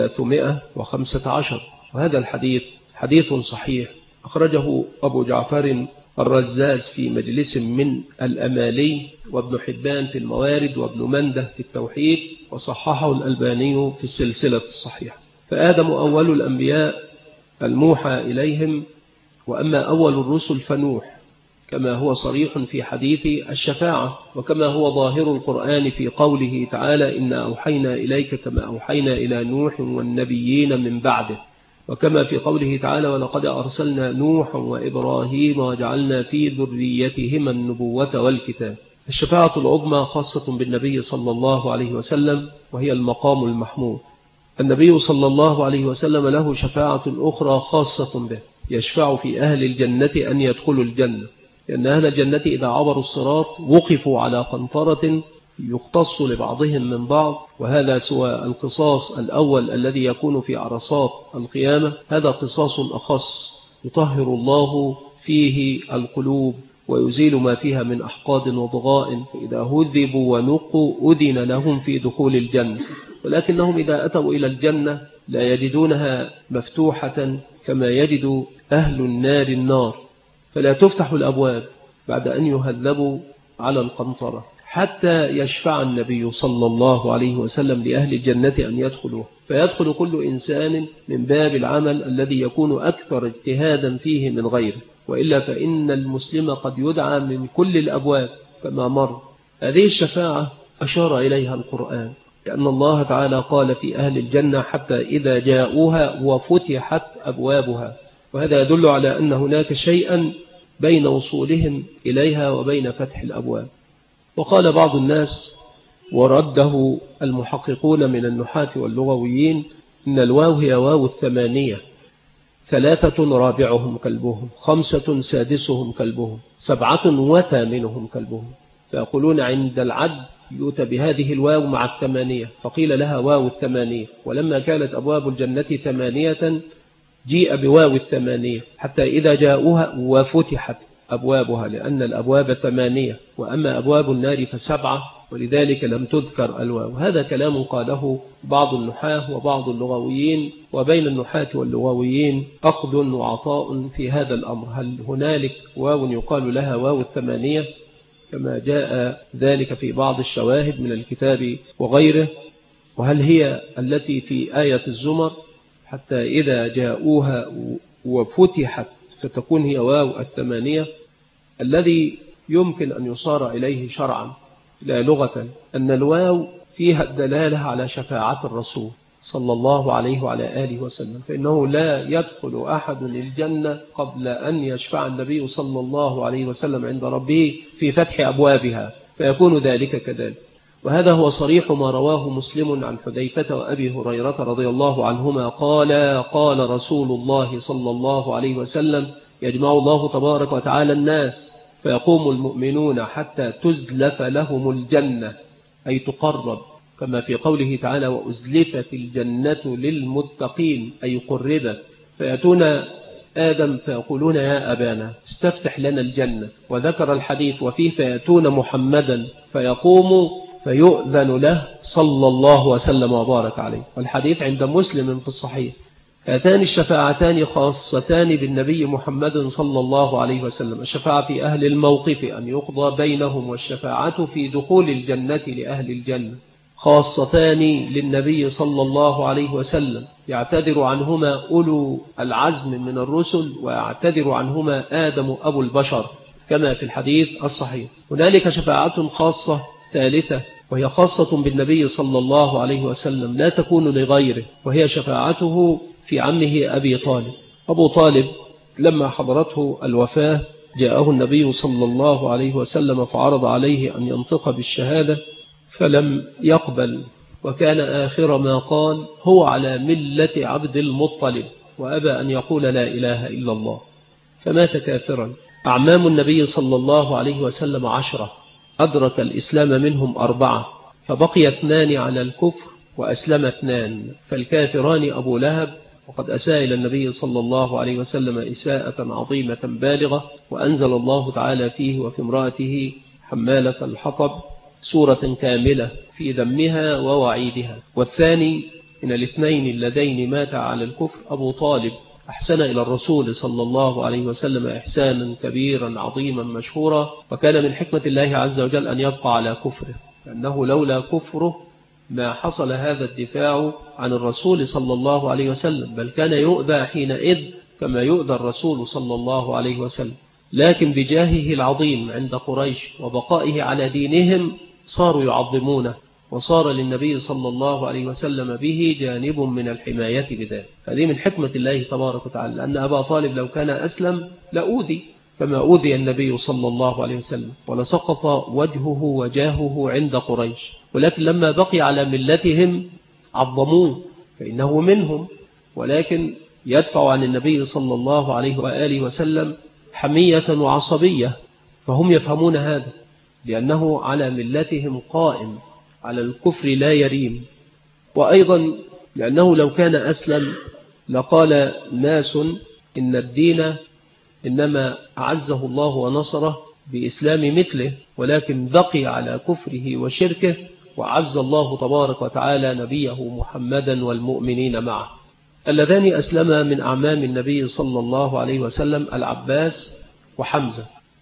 315. وهذا الحديث حديث صحيح، أخرجه أبو جعفر الرزاز في مجلس من الأمالي، وابن حبان في الموارد، وابن منده في التوحيد، وصححه الألباني في السلسلة الصحيحة. فآدم أول الأنبياء الموحى إليهم، وأما أول الرسل فنوح، كما هو صريح في حديث الشفاعة، وكما هو ظاهر القرآن في قوله تعالى: إنا أوحينا إليك كما أوحينا إلى نوح والنبيين من بعده، وكما في قوله تعالى: ولقد أرسلنا نوحا وإبراهيم وجعلنا في ذريتهما النبوة والكتاب. الشفاعة العظمى خاصة بالنبي صلى الله عليه وسلم، وهي المقام المحمود. النبي صلى الله عليه وسلم له شفاعة أخرى خاصة به، يشفع في أهل الجنة أن يدخلوا الجنة، لأن أهل الجنة إذا عبروا الصراط وقفوا على قنطرة يقتص لبعضهم من بعض، وهذا سوى القصاص الأول الذي يكون في عرصات القيامة، هذا قصاص أخص يطهر الله فيه القلوب ويزيل ما فيها من أحقاد وضغائن، فإذا هذبوا ونقوا أذن لهم في دخول الجنة. ولكنهم إذا أتوا إلى الجنة لا يجدونها مفتوحة كما يجد أهل النار، فلا تفتح الأبواب بعد أن يهذبوا على القنطرة حتى يشفع النبي صلى الله عليه وسلم لأهل الجنة أن يدخلوا، فيدخل كل إنسان من باب العمل الذي يكون أكثر اجتهادا فيه من غيره، وإلا فإن المسلم قد يدعى من كل الأبواب كما مر. هذه الشفاعة أشار إليها القرآن، لأن الله تعالى قال في أهل الجنة: حتى إذا جاءوها وفتحت أبوابها، وهذا يدل على أن هناك شيئا بين وصولهم إليها وبين فتح الأبواب. وقال بعض الناس ورده المحققون من النحاة واللغويين: إن الواو هي واو الثمانية، 3 رابعهم كلبهم، 5 سادسهم كلبهم، 7 وثامنهم كلبهم. فيقولون عند العد يؤتى بهذه الواو مع الثمانية، فقيل لها واو الثمانية. ولما كانت أبواب الجنة 8 جيء بواو الثمانية، حتى إذا جاءوها وفتحت أبوابها، لأن الأبواب 8، وأما أبواب النار ف7، ولذلك لم تذكر الواو. هذا كلام قاله بعض النحاة وبعض اللغويين، وبين النحاة واللغويين أخذ وعطاء في هذا الأمر. هل هنالك واو يقال لها واو الثمانية كما جاء ذلك في بعض الشواهد من الكتاب وغيره؟ وهل هي التي في آية الزمر حتى إذا جاءوها وفتحت فتكون هي واو الثمانية؟ الذي يمكن أن يصار إليه شرعا لا لغة أن الواو فيها الدلالة على شفاعة الرسول صلى الله عليه وعلى آله وسلم، فإنه لا يدخل أحد الجنة قبل أن يشفع النبي صلى الله عليه وسلم عند ربه في فتح أبوابها، فيكون ذلك كذلك. وهذا هو صريح ما رواه مسلم عن حذيفة وأبي هريرة رضي الله عنهما قال رسول الله صلى الله عليه وسلم: يجمع الله تبارك وتعالى الناس فيقوم المؤمنون حتى تزلف لهم الجنة، أي تقرب، كما في قوله تعالى: وأزلفت الجنة للمتقين، أي قربت. فيأتون آدم فيقولون: يا أبانا استفتح لنا الجنة. وذكر الحديث وفيه: فيأتون محمدا فيقوم فيؤذن له صلى الله وسلم وبارك عليه. والحديث عند مسلم في الصحيح. هاتان الشفاعتان خاصتان بالنبي محمد صلى الله عليه وسلم: الشفاعة في أهل الموقف أن يقضى بينهم، والشفاعة في دخول الجنة لأهل الجنة، خاصتان للنبي صلى الله عليه وسلم، يعتذر عنهما أولو العزم من الرسل، ويعتذر عنهما آدم أبو البشر كما في الحديث الصحيح. هنالك شفاعة خاصة ثالثة، وهي خاصة بالنبي صلى الله عليه وسلم لا تكون لغيره، وهي شفاعته في عمه أبي طالب. أبو طالب لما حضرته الوفاة جاءه النبي صلى الله عليه وسلم فعرض عليه أن ينطق بالشهادة فلم يقبل، وكان آخر ما قال: هو على ملة عبد المطلب، وأبى أن يقول لا إله إلا الله، فمات كافرا. أعمام النبي صلى الله عليه وسلم 10 أدرك الإسلام منهم 4، فبقي 2 على الكفر وأسلم 2، فالكافران أبو لهب، وقد أساء إلى النبي صلى الله عليه وسلم إساءة عظيمة بالغة، وأنزل الله تعالى فيه وفي امرأته حمالة الحطب سورة كاملة في ذمها ووعيدها. والثاني من الاثنين اللذين مات على الكفر أبو طالب، أحسن إلى الرسول صلى الله عليه وسلم إحسانا كبيرا عظيما مشهورا، وكان من حكمة الله عز وجل أن يبقى على كفره، لأنه لولا كفره ما حصل هذا الدفاع عن الرسول صلى الله عليه وسلم، بل كان يؤذى حينئذ كما يؤذى الرسول صلى الله عليه وسلم، لكن بجاهه العظيم عند قريش وبقائه على دينهم صاروا يعظمونه، وصار للنبي صلى الله عليه وسلم به جانب من الحماية بذلك. هذه من حكمة الله تبارك وتعالى، لأن أبا طالب لو كان أسلم لأوذي كما أوذي النبي صلى الله عليه وسلم، ولسقط وجهه وجاهه عند قريش، ولكن لما بقي على ملتهم عظموه فإنه منهم، ولكن يدفع عن النبي صلى الله عليه وآله وسلم حمية وعصبية، فهم يفهمون هذا لأنه على ملتهم قائم على الكفر لا يريم. وأيضا لأنه لو كان أسلم لقال ناس إن الدين إنما أعزه الله ونصره بإسلام مثله، ولكن بقي على كفره وشركه، وعز الله تبارك وتعالى نبيه محمدا والمؤمنين معه. اللذان أسلما من أعمام النبي صلى الله عليه وسلم العباس وحمزة،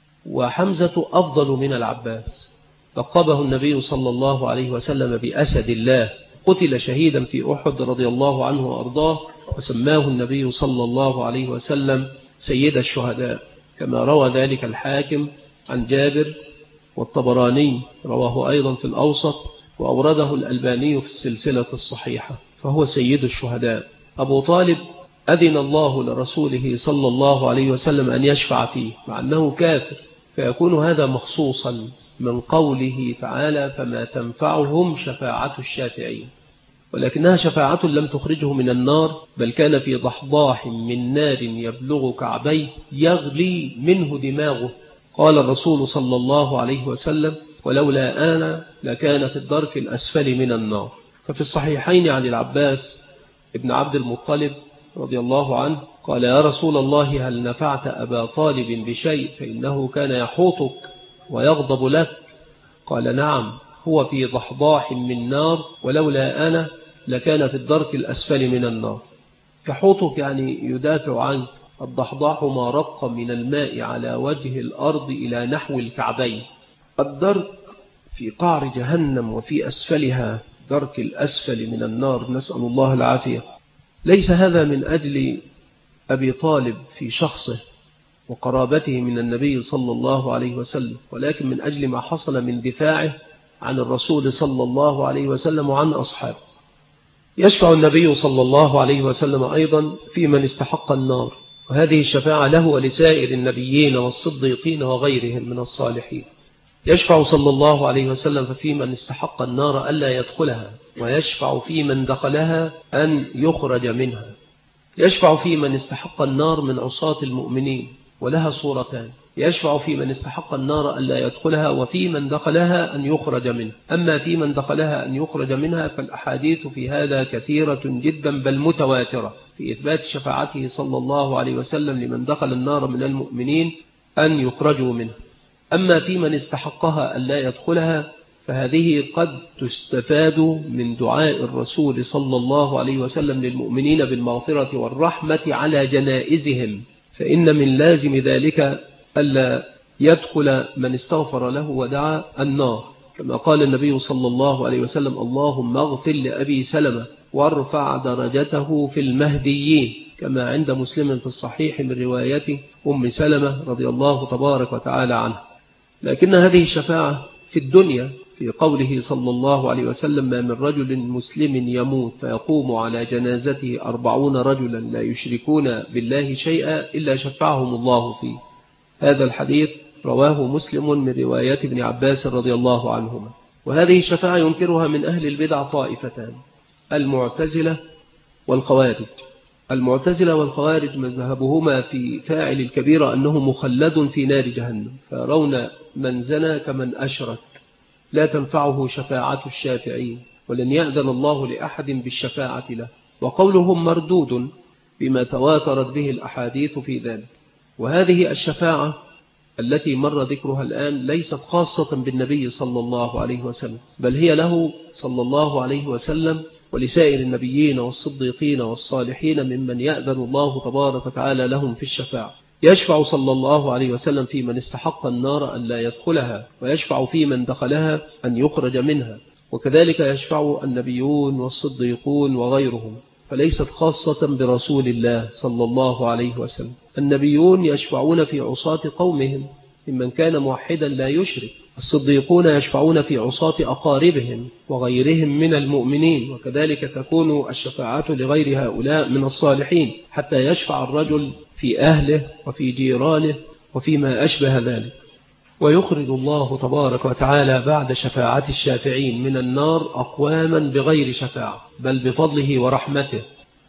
وحمزة أفضل من العباس، لقبه النبي صلى الله عليه وسلم بأسد الله، قتل شهيدا في أحد رضي الله عنه وأرضاه، وسماه النبي صلى الله عليه وسلم سيد الشهداء، كما روى ذلك الحاكم عن جابر، والطبراني رواه أيضا في الأوسط، وأورده الألباني في السلسلة الصحيحة، فهو سيد الشهداء. أبو طالب أذن الله لرسوله صلى الله عليه وسلم أن يشفع فيه مع أنه كافر، فيكون هذا مخصوصا من قوله تعالى: فما تنفعهم شفاعة الشافعين، ولكنها شفاعة لم تخرجه من النار، بل كان في ضحضاح من نار يبلغ كعبيه يغلي منه دماغه. قال الرسول صلى الله عليه وسلم: ولولا أنا لكان في الدرك الأسفل من النار. ففي الصحيحين عن العباس ابن عبد المطلب رضي الله عنه قال: يا رسول الله هل نفعت أبا طالب بشيء فإنه كان يحوطك ويغضب لك؟ قال: نعم، هو في ضحضاح من نار، ولولا أنا لكان في الدرك الأسفل من النار. كحوطك يعني يدافع عنك. الضحضاح ما رق من الماء على وجه الأرض إلى نحو الكعبين. الدرك في قعر جهنم وفي أسفلها درك الأسفل من النار، نسأل الله العافية. ليس هذا من أجل أبي طالب في شخصه وقرابته من النبي صلى الله عليه وسلم، ولكن من أجل ما حصل من دفاعه عن الرسول صلى الله عليه وسلم وعن أصحابه. يشفع النبي صلى الله عليه وسلم أيضا في من استحق النار، وهذه الشفاعة له ولسائر النبيين والصديقين وغيرهم من الصالحين. يشفع صلى الله عليه وسلم في من استحق النار ألا يدخلها، ويشفع في من دخلها أن يخرج منها. يشفع في من استحق النار من عصاة المؤمنين، ولها صورتان: يشفع في من استحق النار ألا يدخلها، وفي من دخلها أن يخرج منها. أما في من دخلها أن يخرج منها فالأحاديث في هذا كثيرة جدا بل متواترة في إثبات شفاعته صلى الله عليه وسلم لمن دخل النار من المؤمنين أن يخرجوا منها. أما في من استحقها ألا يدخلها فهذه قد تستفاد من دعاء الرسول صلى الله عليه وسلم للمؤمنين بالمغفرة والرحمة على جنائزهم، فإن من لازم ذلك ألا يدخل من استغفر له ودعا النار، كما قال النبي صلى الله عليه وسلم: اللهم اغفر لأبي سلمة وارفع درجته في المهديين، كما عند مسلم في الصحيح من رواية أم سلمة رضي الله تبارك وتعالى عنها. لكن هذه الشفاعة في الدنيا، في قوله صلى الله عليه وسلم: ما من رجل مسلم يموت فيقوم على جنازته 40 رجلا لا يشركون بالله شيئا إلا شفعهم الله فيه. هذا الحديث رواه مسلم من روايات ابن عباس رضي الله عنهما. وهذه الشفاعة ينكرها من أهل البدع طائفتان: المعتزلة والخوارج. المعتزلة والخوارج مذهبهما في فاعل الكبيرة أنه مخلد في نار جهنم، فيرون من زنى كمن أشرك، لا تنفعه شفاعة الشافعين، ولن يأذن الله لأحد بالشفاعة له، وقولهم مردود بما تواترت به الأحاديث في ذلك. وهذه الشفاعة التي مر ذكرها الآن ليست خاصة بالنبي صلى الله عليه وسلم، بل هي له صلى الله عليه وسلم ولسائر النبيين والصديقين والصالحين ممن يأذن الله تبارك وتعالى لهم في الشفاعة. يشفع صلى الله عليه وسلم في من استحق النار أن لا يدخلها، ويشفع في من دخلها أن يخرج منها، وكذلك يشفع النبيون والصديقون وغيرهم، فليست خاصة برسول الله صلى الله عليه وسلم. النبيون يشفعون في عصاة قومهم ممن كان موحدا لا يشرك، الصديقون يشفعون في عصاة أقاربهم وغيرهم من المؤمنين، وكذلك تكون الشفاعة لغير هؤلاء من الصالحين، حتى يشفع الرجل في أهله وفي جيرانه وفيما أشبه ذلك. ويخرج الله تبارك وتعالى بعد شفاعة الشافعين من النار أقواما بغير شفاعة، بل بفضله ورحمته.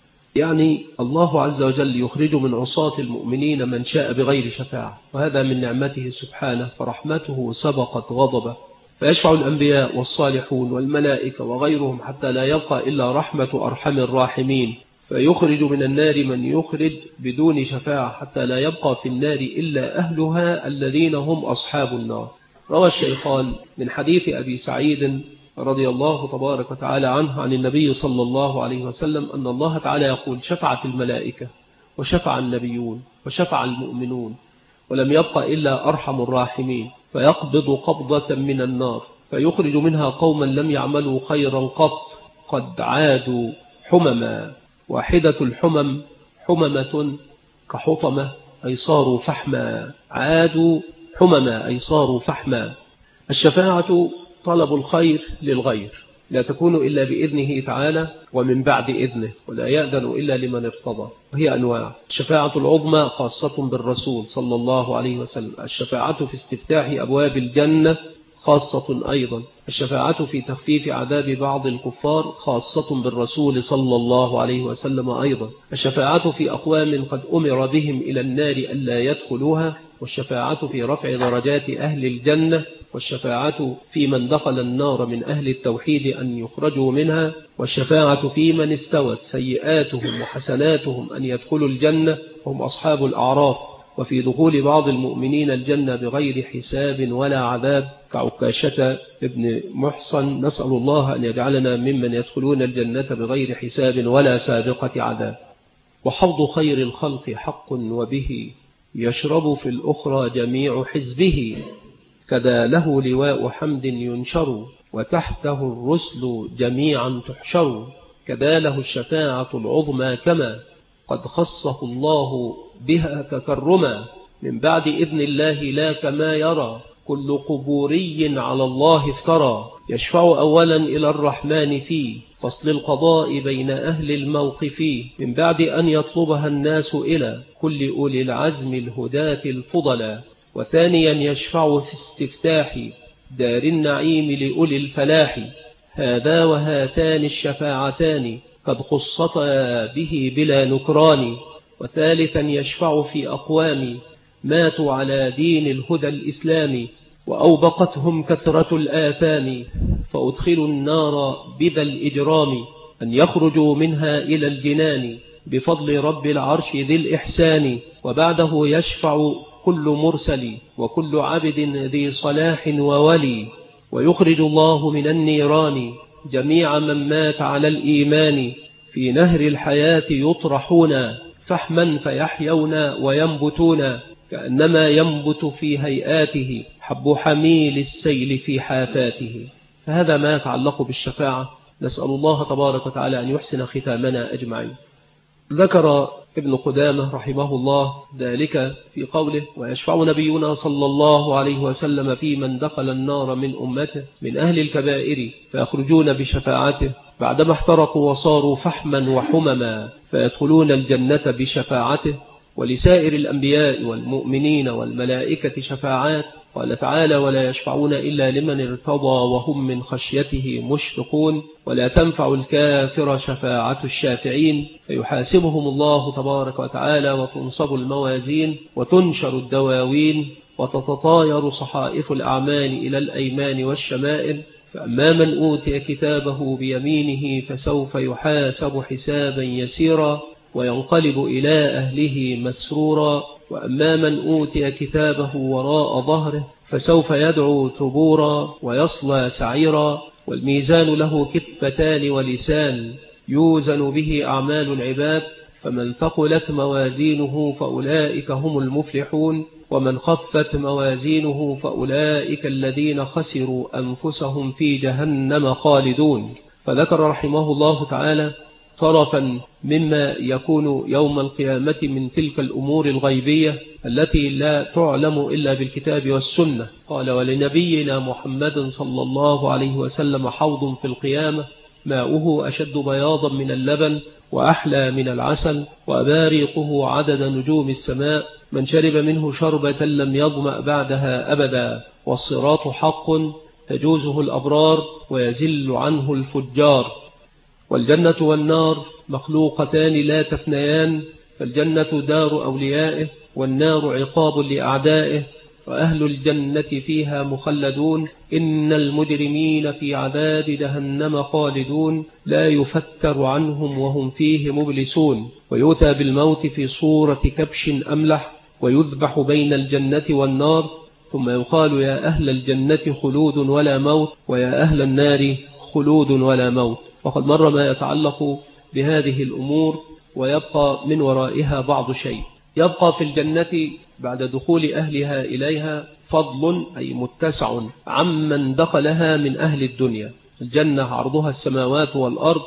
يعني الله عز وجل يخرج من عصاة المؤمنين من شاء بغير شفاعة، وهذا من نعمته سبحانه، فرحمته سبقت غضبه، فيشفع الأنبياء والصالحون والملائكة وغيرهم حتى لا يبقى إلا رحمة أرحم الراحمين، فيخرج من النار من يخرج بدون شفاعة حتى لا يبقى في النار إلا أهلها الذين هم أصحاب النار. روى الشيخان من حديث أبي سعيد رضي الله تبارك وتعالى عنه عن النبي صلى الله عليه وسلم أن الله تعالى يقول: شفعت الملائكة وشفع النبيون وشفع المؤمنون ولم يبق إلا أرحم الراحمين، فيقبض قبضة من النار فيخرج منها قوما لم يعملوا خيرا قط، قد عادوا حمما. واحدة الحمم حممة كحطمة أي صاروا فحما، عادوا حمما أي صاروا فحما. الشفاعة طلب الخير للغير، لا تكون إلا بإذنه تعالى ومن بعد إذنه، ولا يأذن إلا لمن ارتضى. وهي أنواع: الشفاعة العظمى خاصة بالرسول صلى الله عليه وسلم، الشفاعة في استفتاح أبواب الجنة خاصة أيضا، الشفاعة في تخفيف عذاب بعض الكفار خاصة بالرسول صلى الله عليه وسلم أيضا، الشفاعة في أقوام قد أمر بهم إلى النار ألا يدخلوها، والشفاعة في رفع درجات أهل الجنة، والشفاعة في من دخل النار من أهل التوحيد أن يخرجوا منها، والشفاعة في من استوت سيئاتهم وحسناتهم أن يدخلوا الجنة هم أصحاب الأعراف، وفي دخول بعض المؤمنين الجنة بغير حساب ولا عذاب كعكاشة ابن محصن، نسأل الله أن يجعلنا ممن يدخلون الجنة بغير حساب ولا سابقة عذاب. وحوض خير الخلق حق، وبه يشرب في الأخرى جميع حزبه، كذا له لواء حمد ينشر، وتحته الرسل جميعا تحشر، كذا له الشفاعة العظمى كما قد خصه الله بها تكرما، من بعد إذن الله لا كما يرى كل قبوري على الله افترى، يشفع أولا إلى الرحمن في فصل القضاء بين أهل الموقف، من بعد أن يطلبها الناس إلى كل أولي العزم الهداة الفضلا، وثانيا يشفع في استفتاح دار النعيم لأولي الفلاح، هذا وهاتان الشفاعتان قد خصتا به بلا نكران، وثالثا يشفع في أقوام ماتوا على دين الهدى الإسلامي وأوبقتهم كثرة الآثام، فأدخلوا النار بذا الإجرام أن يخرجوا منها إلى الجنان بفضل رب العرش ذي الإحسان، وبعده يشفع كل مرسل وكل عبد ذي صلاح وولي، ويخرج الله من النيران جميع من مات على الإيمان، في نهر الحياة يطرحون فحما فيحيون وينبتون، كأنما ينبت في هيئاته حب حميل السيل في حافاته. فهذا ما يتعلق بالشفاعة، نسأل الله تبارك وتعالى أن يحسن ختامنا أجمعين. ذكر ابن قدامة رحمه الله ذلك في قوله: ويشفع نبينا صلى الله عليه وسلم في من دخل النار من أمته من أهل الكبائر فيخرجون بشفاعته بعدما احترقوا وصاروا فحما وحمما، فيدخلون الجنة بشفاعته، ولسائر الأنبياء والمؤمنين والملائكة شفاعات. قال تعالى: ولا يشفعون إلا لمن ارتضى وهم من خشيته مشفقون. ولا تنفع الكافر شفاعة الشافعين، فيحاسبهم الله تبارك وتعالى وتنصب الموازين وتنشر الدواوين وتتطاير صحائف الأعمال إلى الأيمان والشمائل. فأما من أوتي كتابه بيمينه فسوف يحاسب حسابا يسيرا وينقلب إلى أهله مسرورا. وأما من أوتي كتابه وراء ظهره فسوف يدعو ثبورا ويصلى سعيرا. والميزان له كفتان ولسان يوزن به أعمال العباد، فمن ثقلت موازينه فأولئك هم المفلحون، ومن خفت موازينه فأولئك الذين خسروا أنفسهم في جهنم خالدون. فذكر رحمه الله تعالى طرفا مما يكون يوم القيامة من تلك الأمور الغيبية التي لا تعلم إلا بالكتاب والسنة. قال: ولنبينا محمد صلى الله عليه وسلم حوض في القيامة ماؤه أشد بياضا من اللبن وأحلى من العسل وأباريقه عدد نجوم السماء، من شرب منه شربة لم يظمأ بعدها أبدا. والصراط حق تجوزه الأبرار ويزل عنه الفجار. والجنة والنار مخلوقتان لا تفنيان، فالجنة دار أوليائه والنار عقاب لأعدائه، وأهل الجنة فيها مخلدون. إن المجرمين في عذاب جهنم خالدون لا يفتر عنهم وهم فيه مبلسون. ويؤتى بالموت في صورة كبش أملح ويذبح بين الجنة والنار، ثم يقال: يا أهل الجنة خلود ولا موت، ويا أهل النار خلود ولا موت. وقد مر ما يتعلق بهذه الأمور، ويبقى من ورائها بعض شيء. يبقى في الجنة بعد دخول أهلها إليها فضل، أي متسع عمن دخلها من أهل الدنيا. الجنة عرضها السماوات والأرض،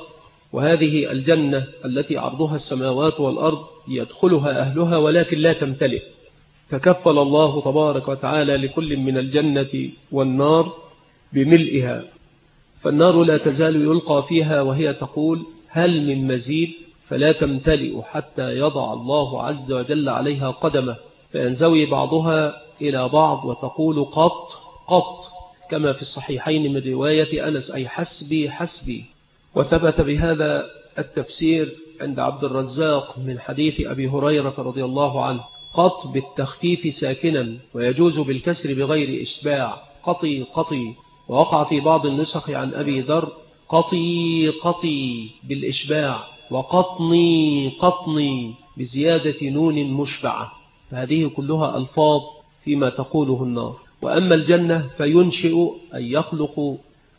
وهذه الجنة التي عرضها السماوات والأرض يدخلها أهلها ولكن لا تمتلئ، فكفل الله تبارك وتعالى لكل من الجنة والنار بملئها. فالنار لا تزال يلقى فيها وهي تقول: هل من مزيد؟ فلا تمتلئ حتى يضع الله عز وجل عليها قدمه، فينزوي بعضها إلى بعض وتقول: قط قط، كما في الصحيحين من رواية أنس، أي حسبي حسبي. وثبت بهذا التفسير عند عبد الرزاق من حديث أبي هريرة رضي الله عنه: قط بالتخفيف ساكنا، ويجوز بالكسر بغير إشباع، قطي قطي. ووقع في بعض النسخ عن أبي ذر: قطي قطي بالإشباع، وقطني قطني بزيادة نون مشبعة. فهذه كلها ألفاظ فيما تقوله النار. وأما الجنة فينشئ، أي يخلق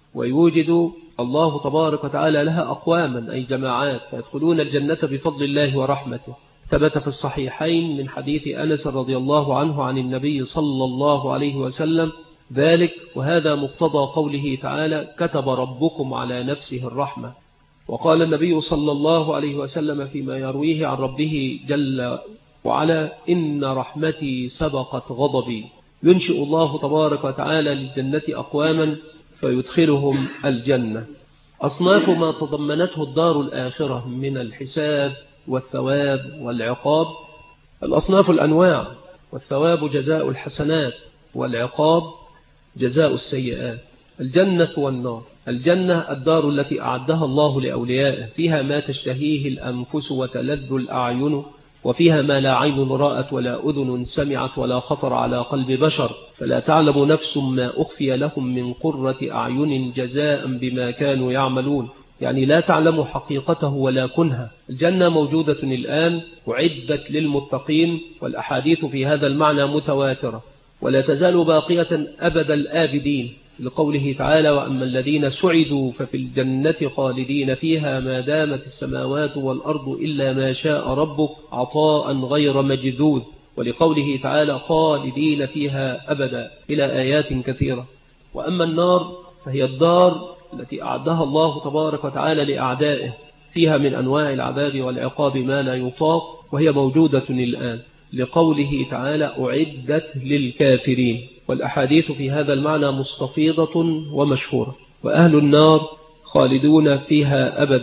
ويوجد الله تبارك وتعالى لها أقواما، أي جماعات، فيدخلون الجنة بفضل الله ورحمته. ثبت في الصحيحين من حديث أنس رضي الله عنه عن النبي صلى الله عليه وسلم ذلك، وهذا مقتضى قوله تعالى: كتب ربكم على نفسه الرحمة. وقال النبي صلى الله عليه وسلم فيما يرويه عن ربه جل وعلا: إن رحمتي سبقت غضبي. ينشئ الله تبارك وتعالى للجنة أقواما فيدخلهم الجنة. أصناف ما تضمنته الدار الآخرة من الحساب والثواب والعقاب. الأصناف الأنواع: والثواب جزاء الحسنات، والعقاب جزاء السيئات. الجنة والنار: الجنة الدار التي أعدها الله لأوليائه، فيها ما تشتهيه الأنفس وتلذ الأعين، وفيها ما لا عين رأت ولا أذن سمعت ولا خطر على قلب بشر، فلا تعلم نفس ما أخفي لهم من قرة أعين جزاء بما كانوا يعملون. يعني لا تعلم حقيقته ولا كنها. الجنة موجودة الآن، أعدت للمتقين، والأحاديث في هذا المعنى متواترة، ولا تزال باقية أبد الآبدين، لقوله تعالى: وأما الذين سعدوا ففي الجنة خالدين فيها ما دامت السماوات والأرض إلا ما شاء ربك عطاء غير مجذوذ، ولقوله تعالى: خالدين فيها أبدا، إلى آيات كثيرة. وأما النار فهي الدار التي أعدها الله تبارك وتعالى لأعدائه، فيها من أنواع العذاب والعقاب ما لا يطاق، وهي موجودة الآن، لقوله تعالى: أعدت للكافرين. والأحاديث في هذا المعنى مستفيضة ومشهورة. وأهل النار خالدون فيها أبدا،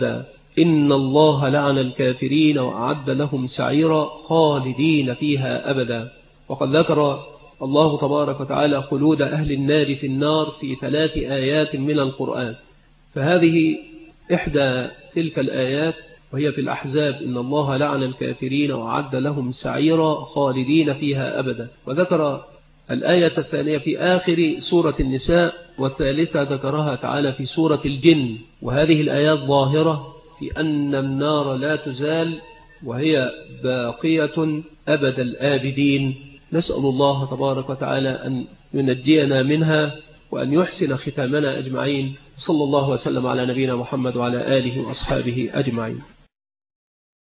إن الله لعن الكافرين وأعد لهم سعيرا خالدين فيها أبدا. وقد ذكر الله تبارك وتعالى خلود أهل النار في النار في 3 آيات من القرآن، فهذه إحدى تلك الآيات وهي في الأحزاب: إن الله لعن الكافرين وأعد لهم سعيرا خالدين فيها أبدا. وذكر الآية الثانية في آخر سورة النساء، والثالثة ذكرها تعالى في سورة الجن. وهذه الآيات ظاهرة في أن النار لا تزال وهي باقية أبد الآبدين. نسأل الله تبارك وتعالى أن ينجينا منها وأن يحسن ختامنا أجمعين. صلى الله وسلم على نبينا محمد وعلى آله وأصحابه أجمعين.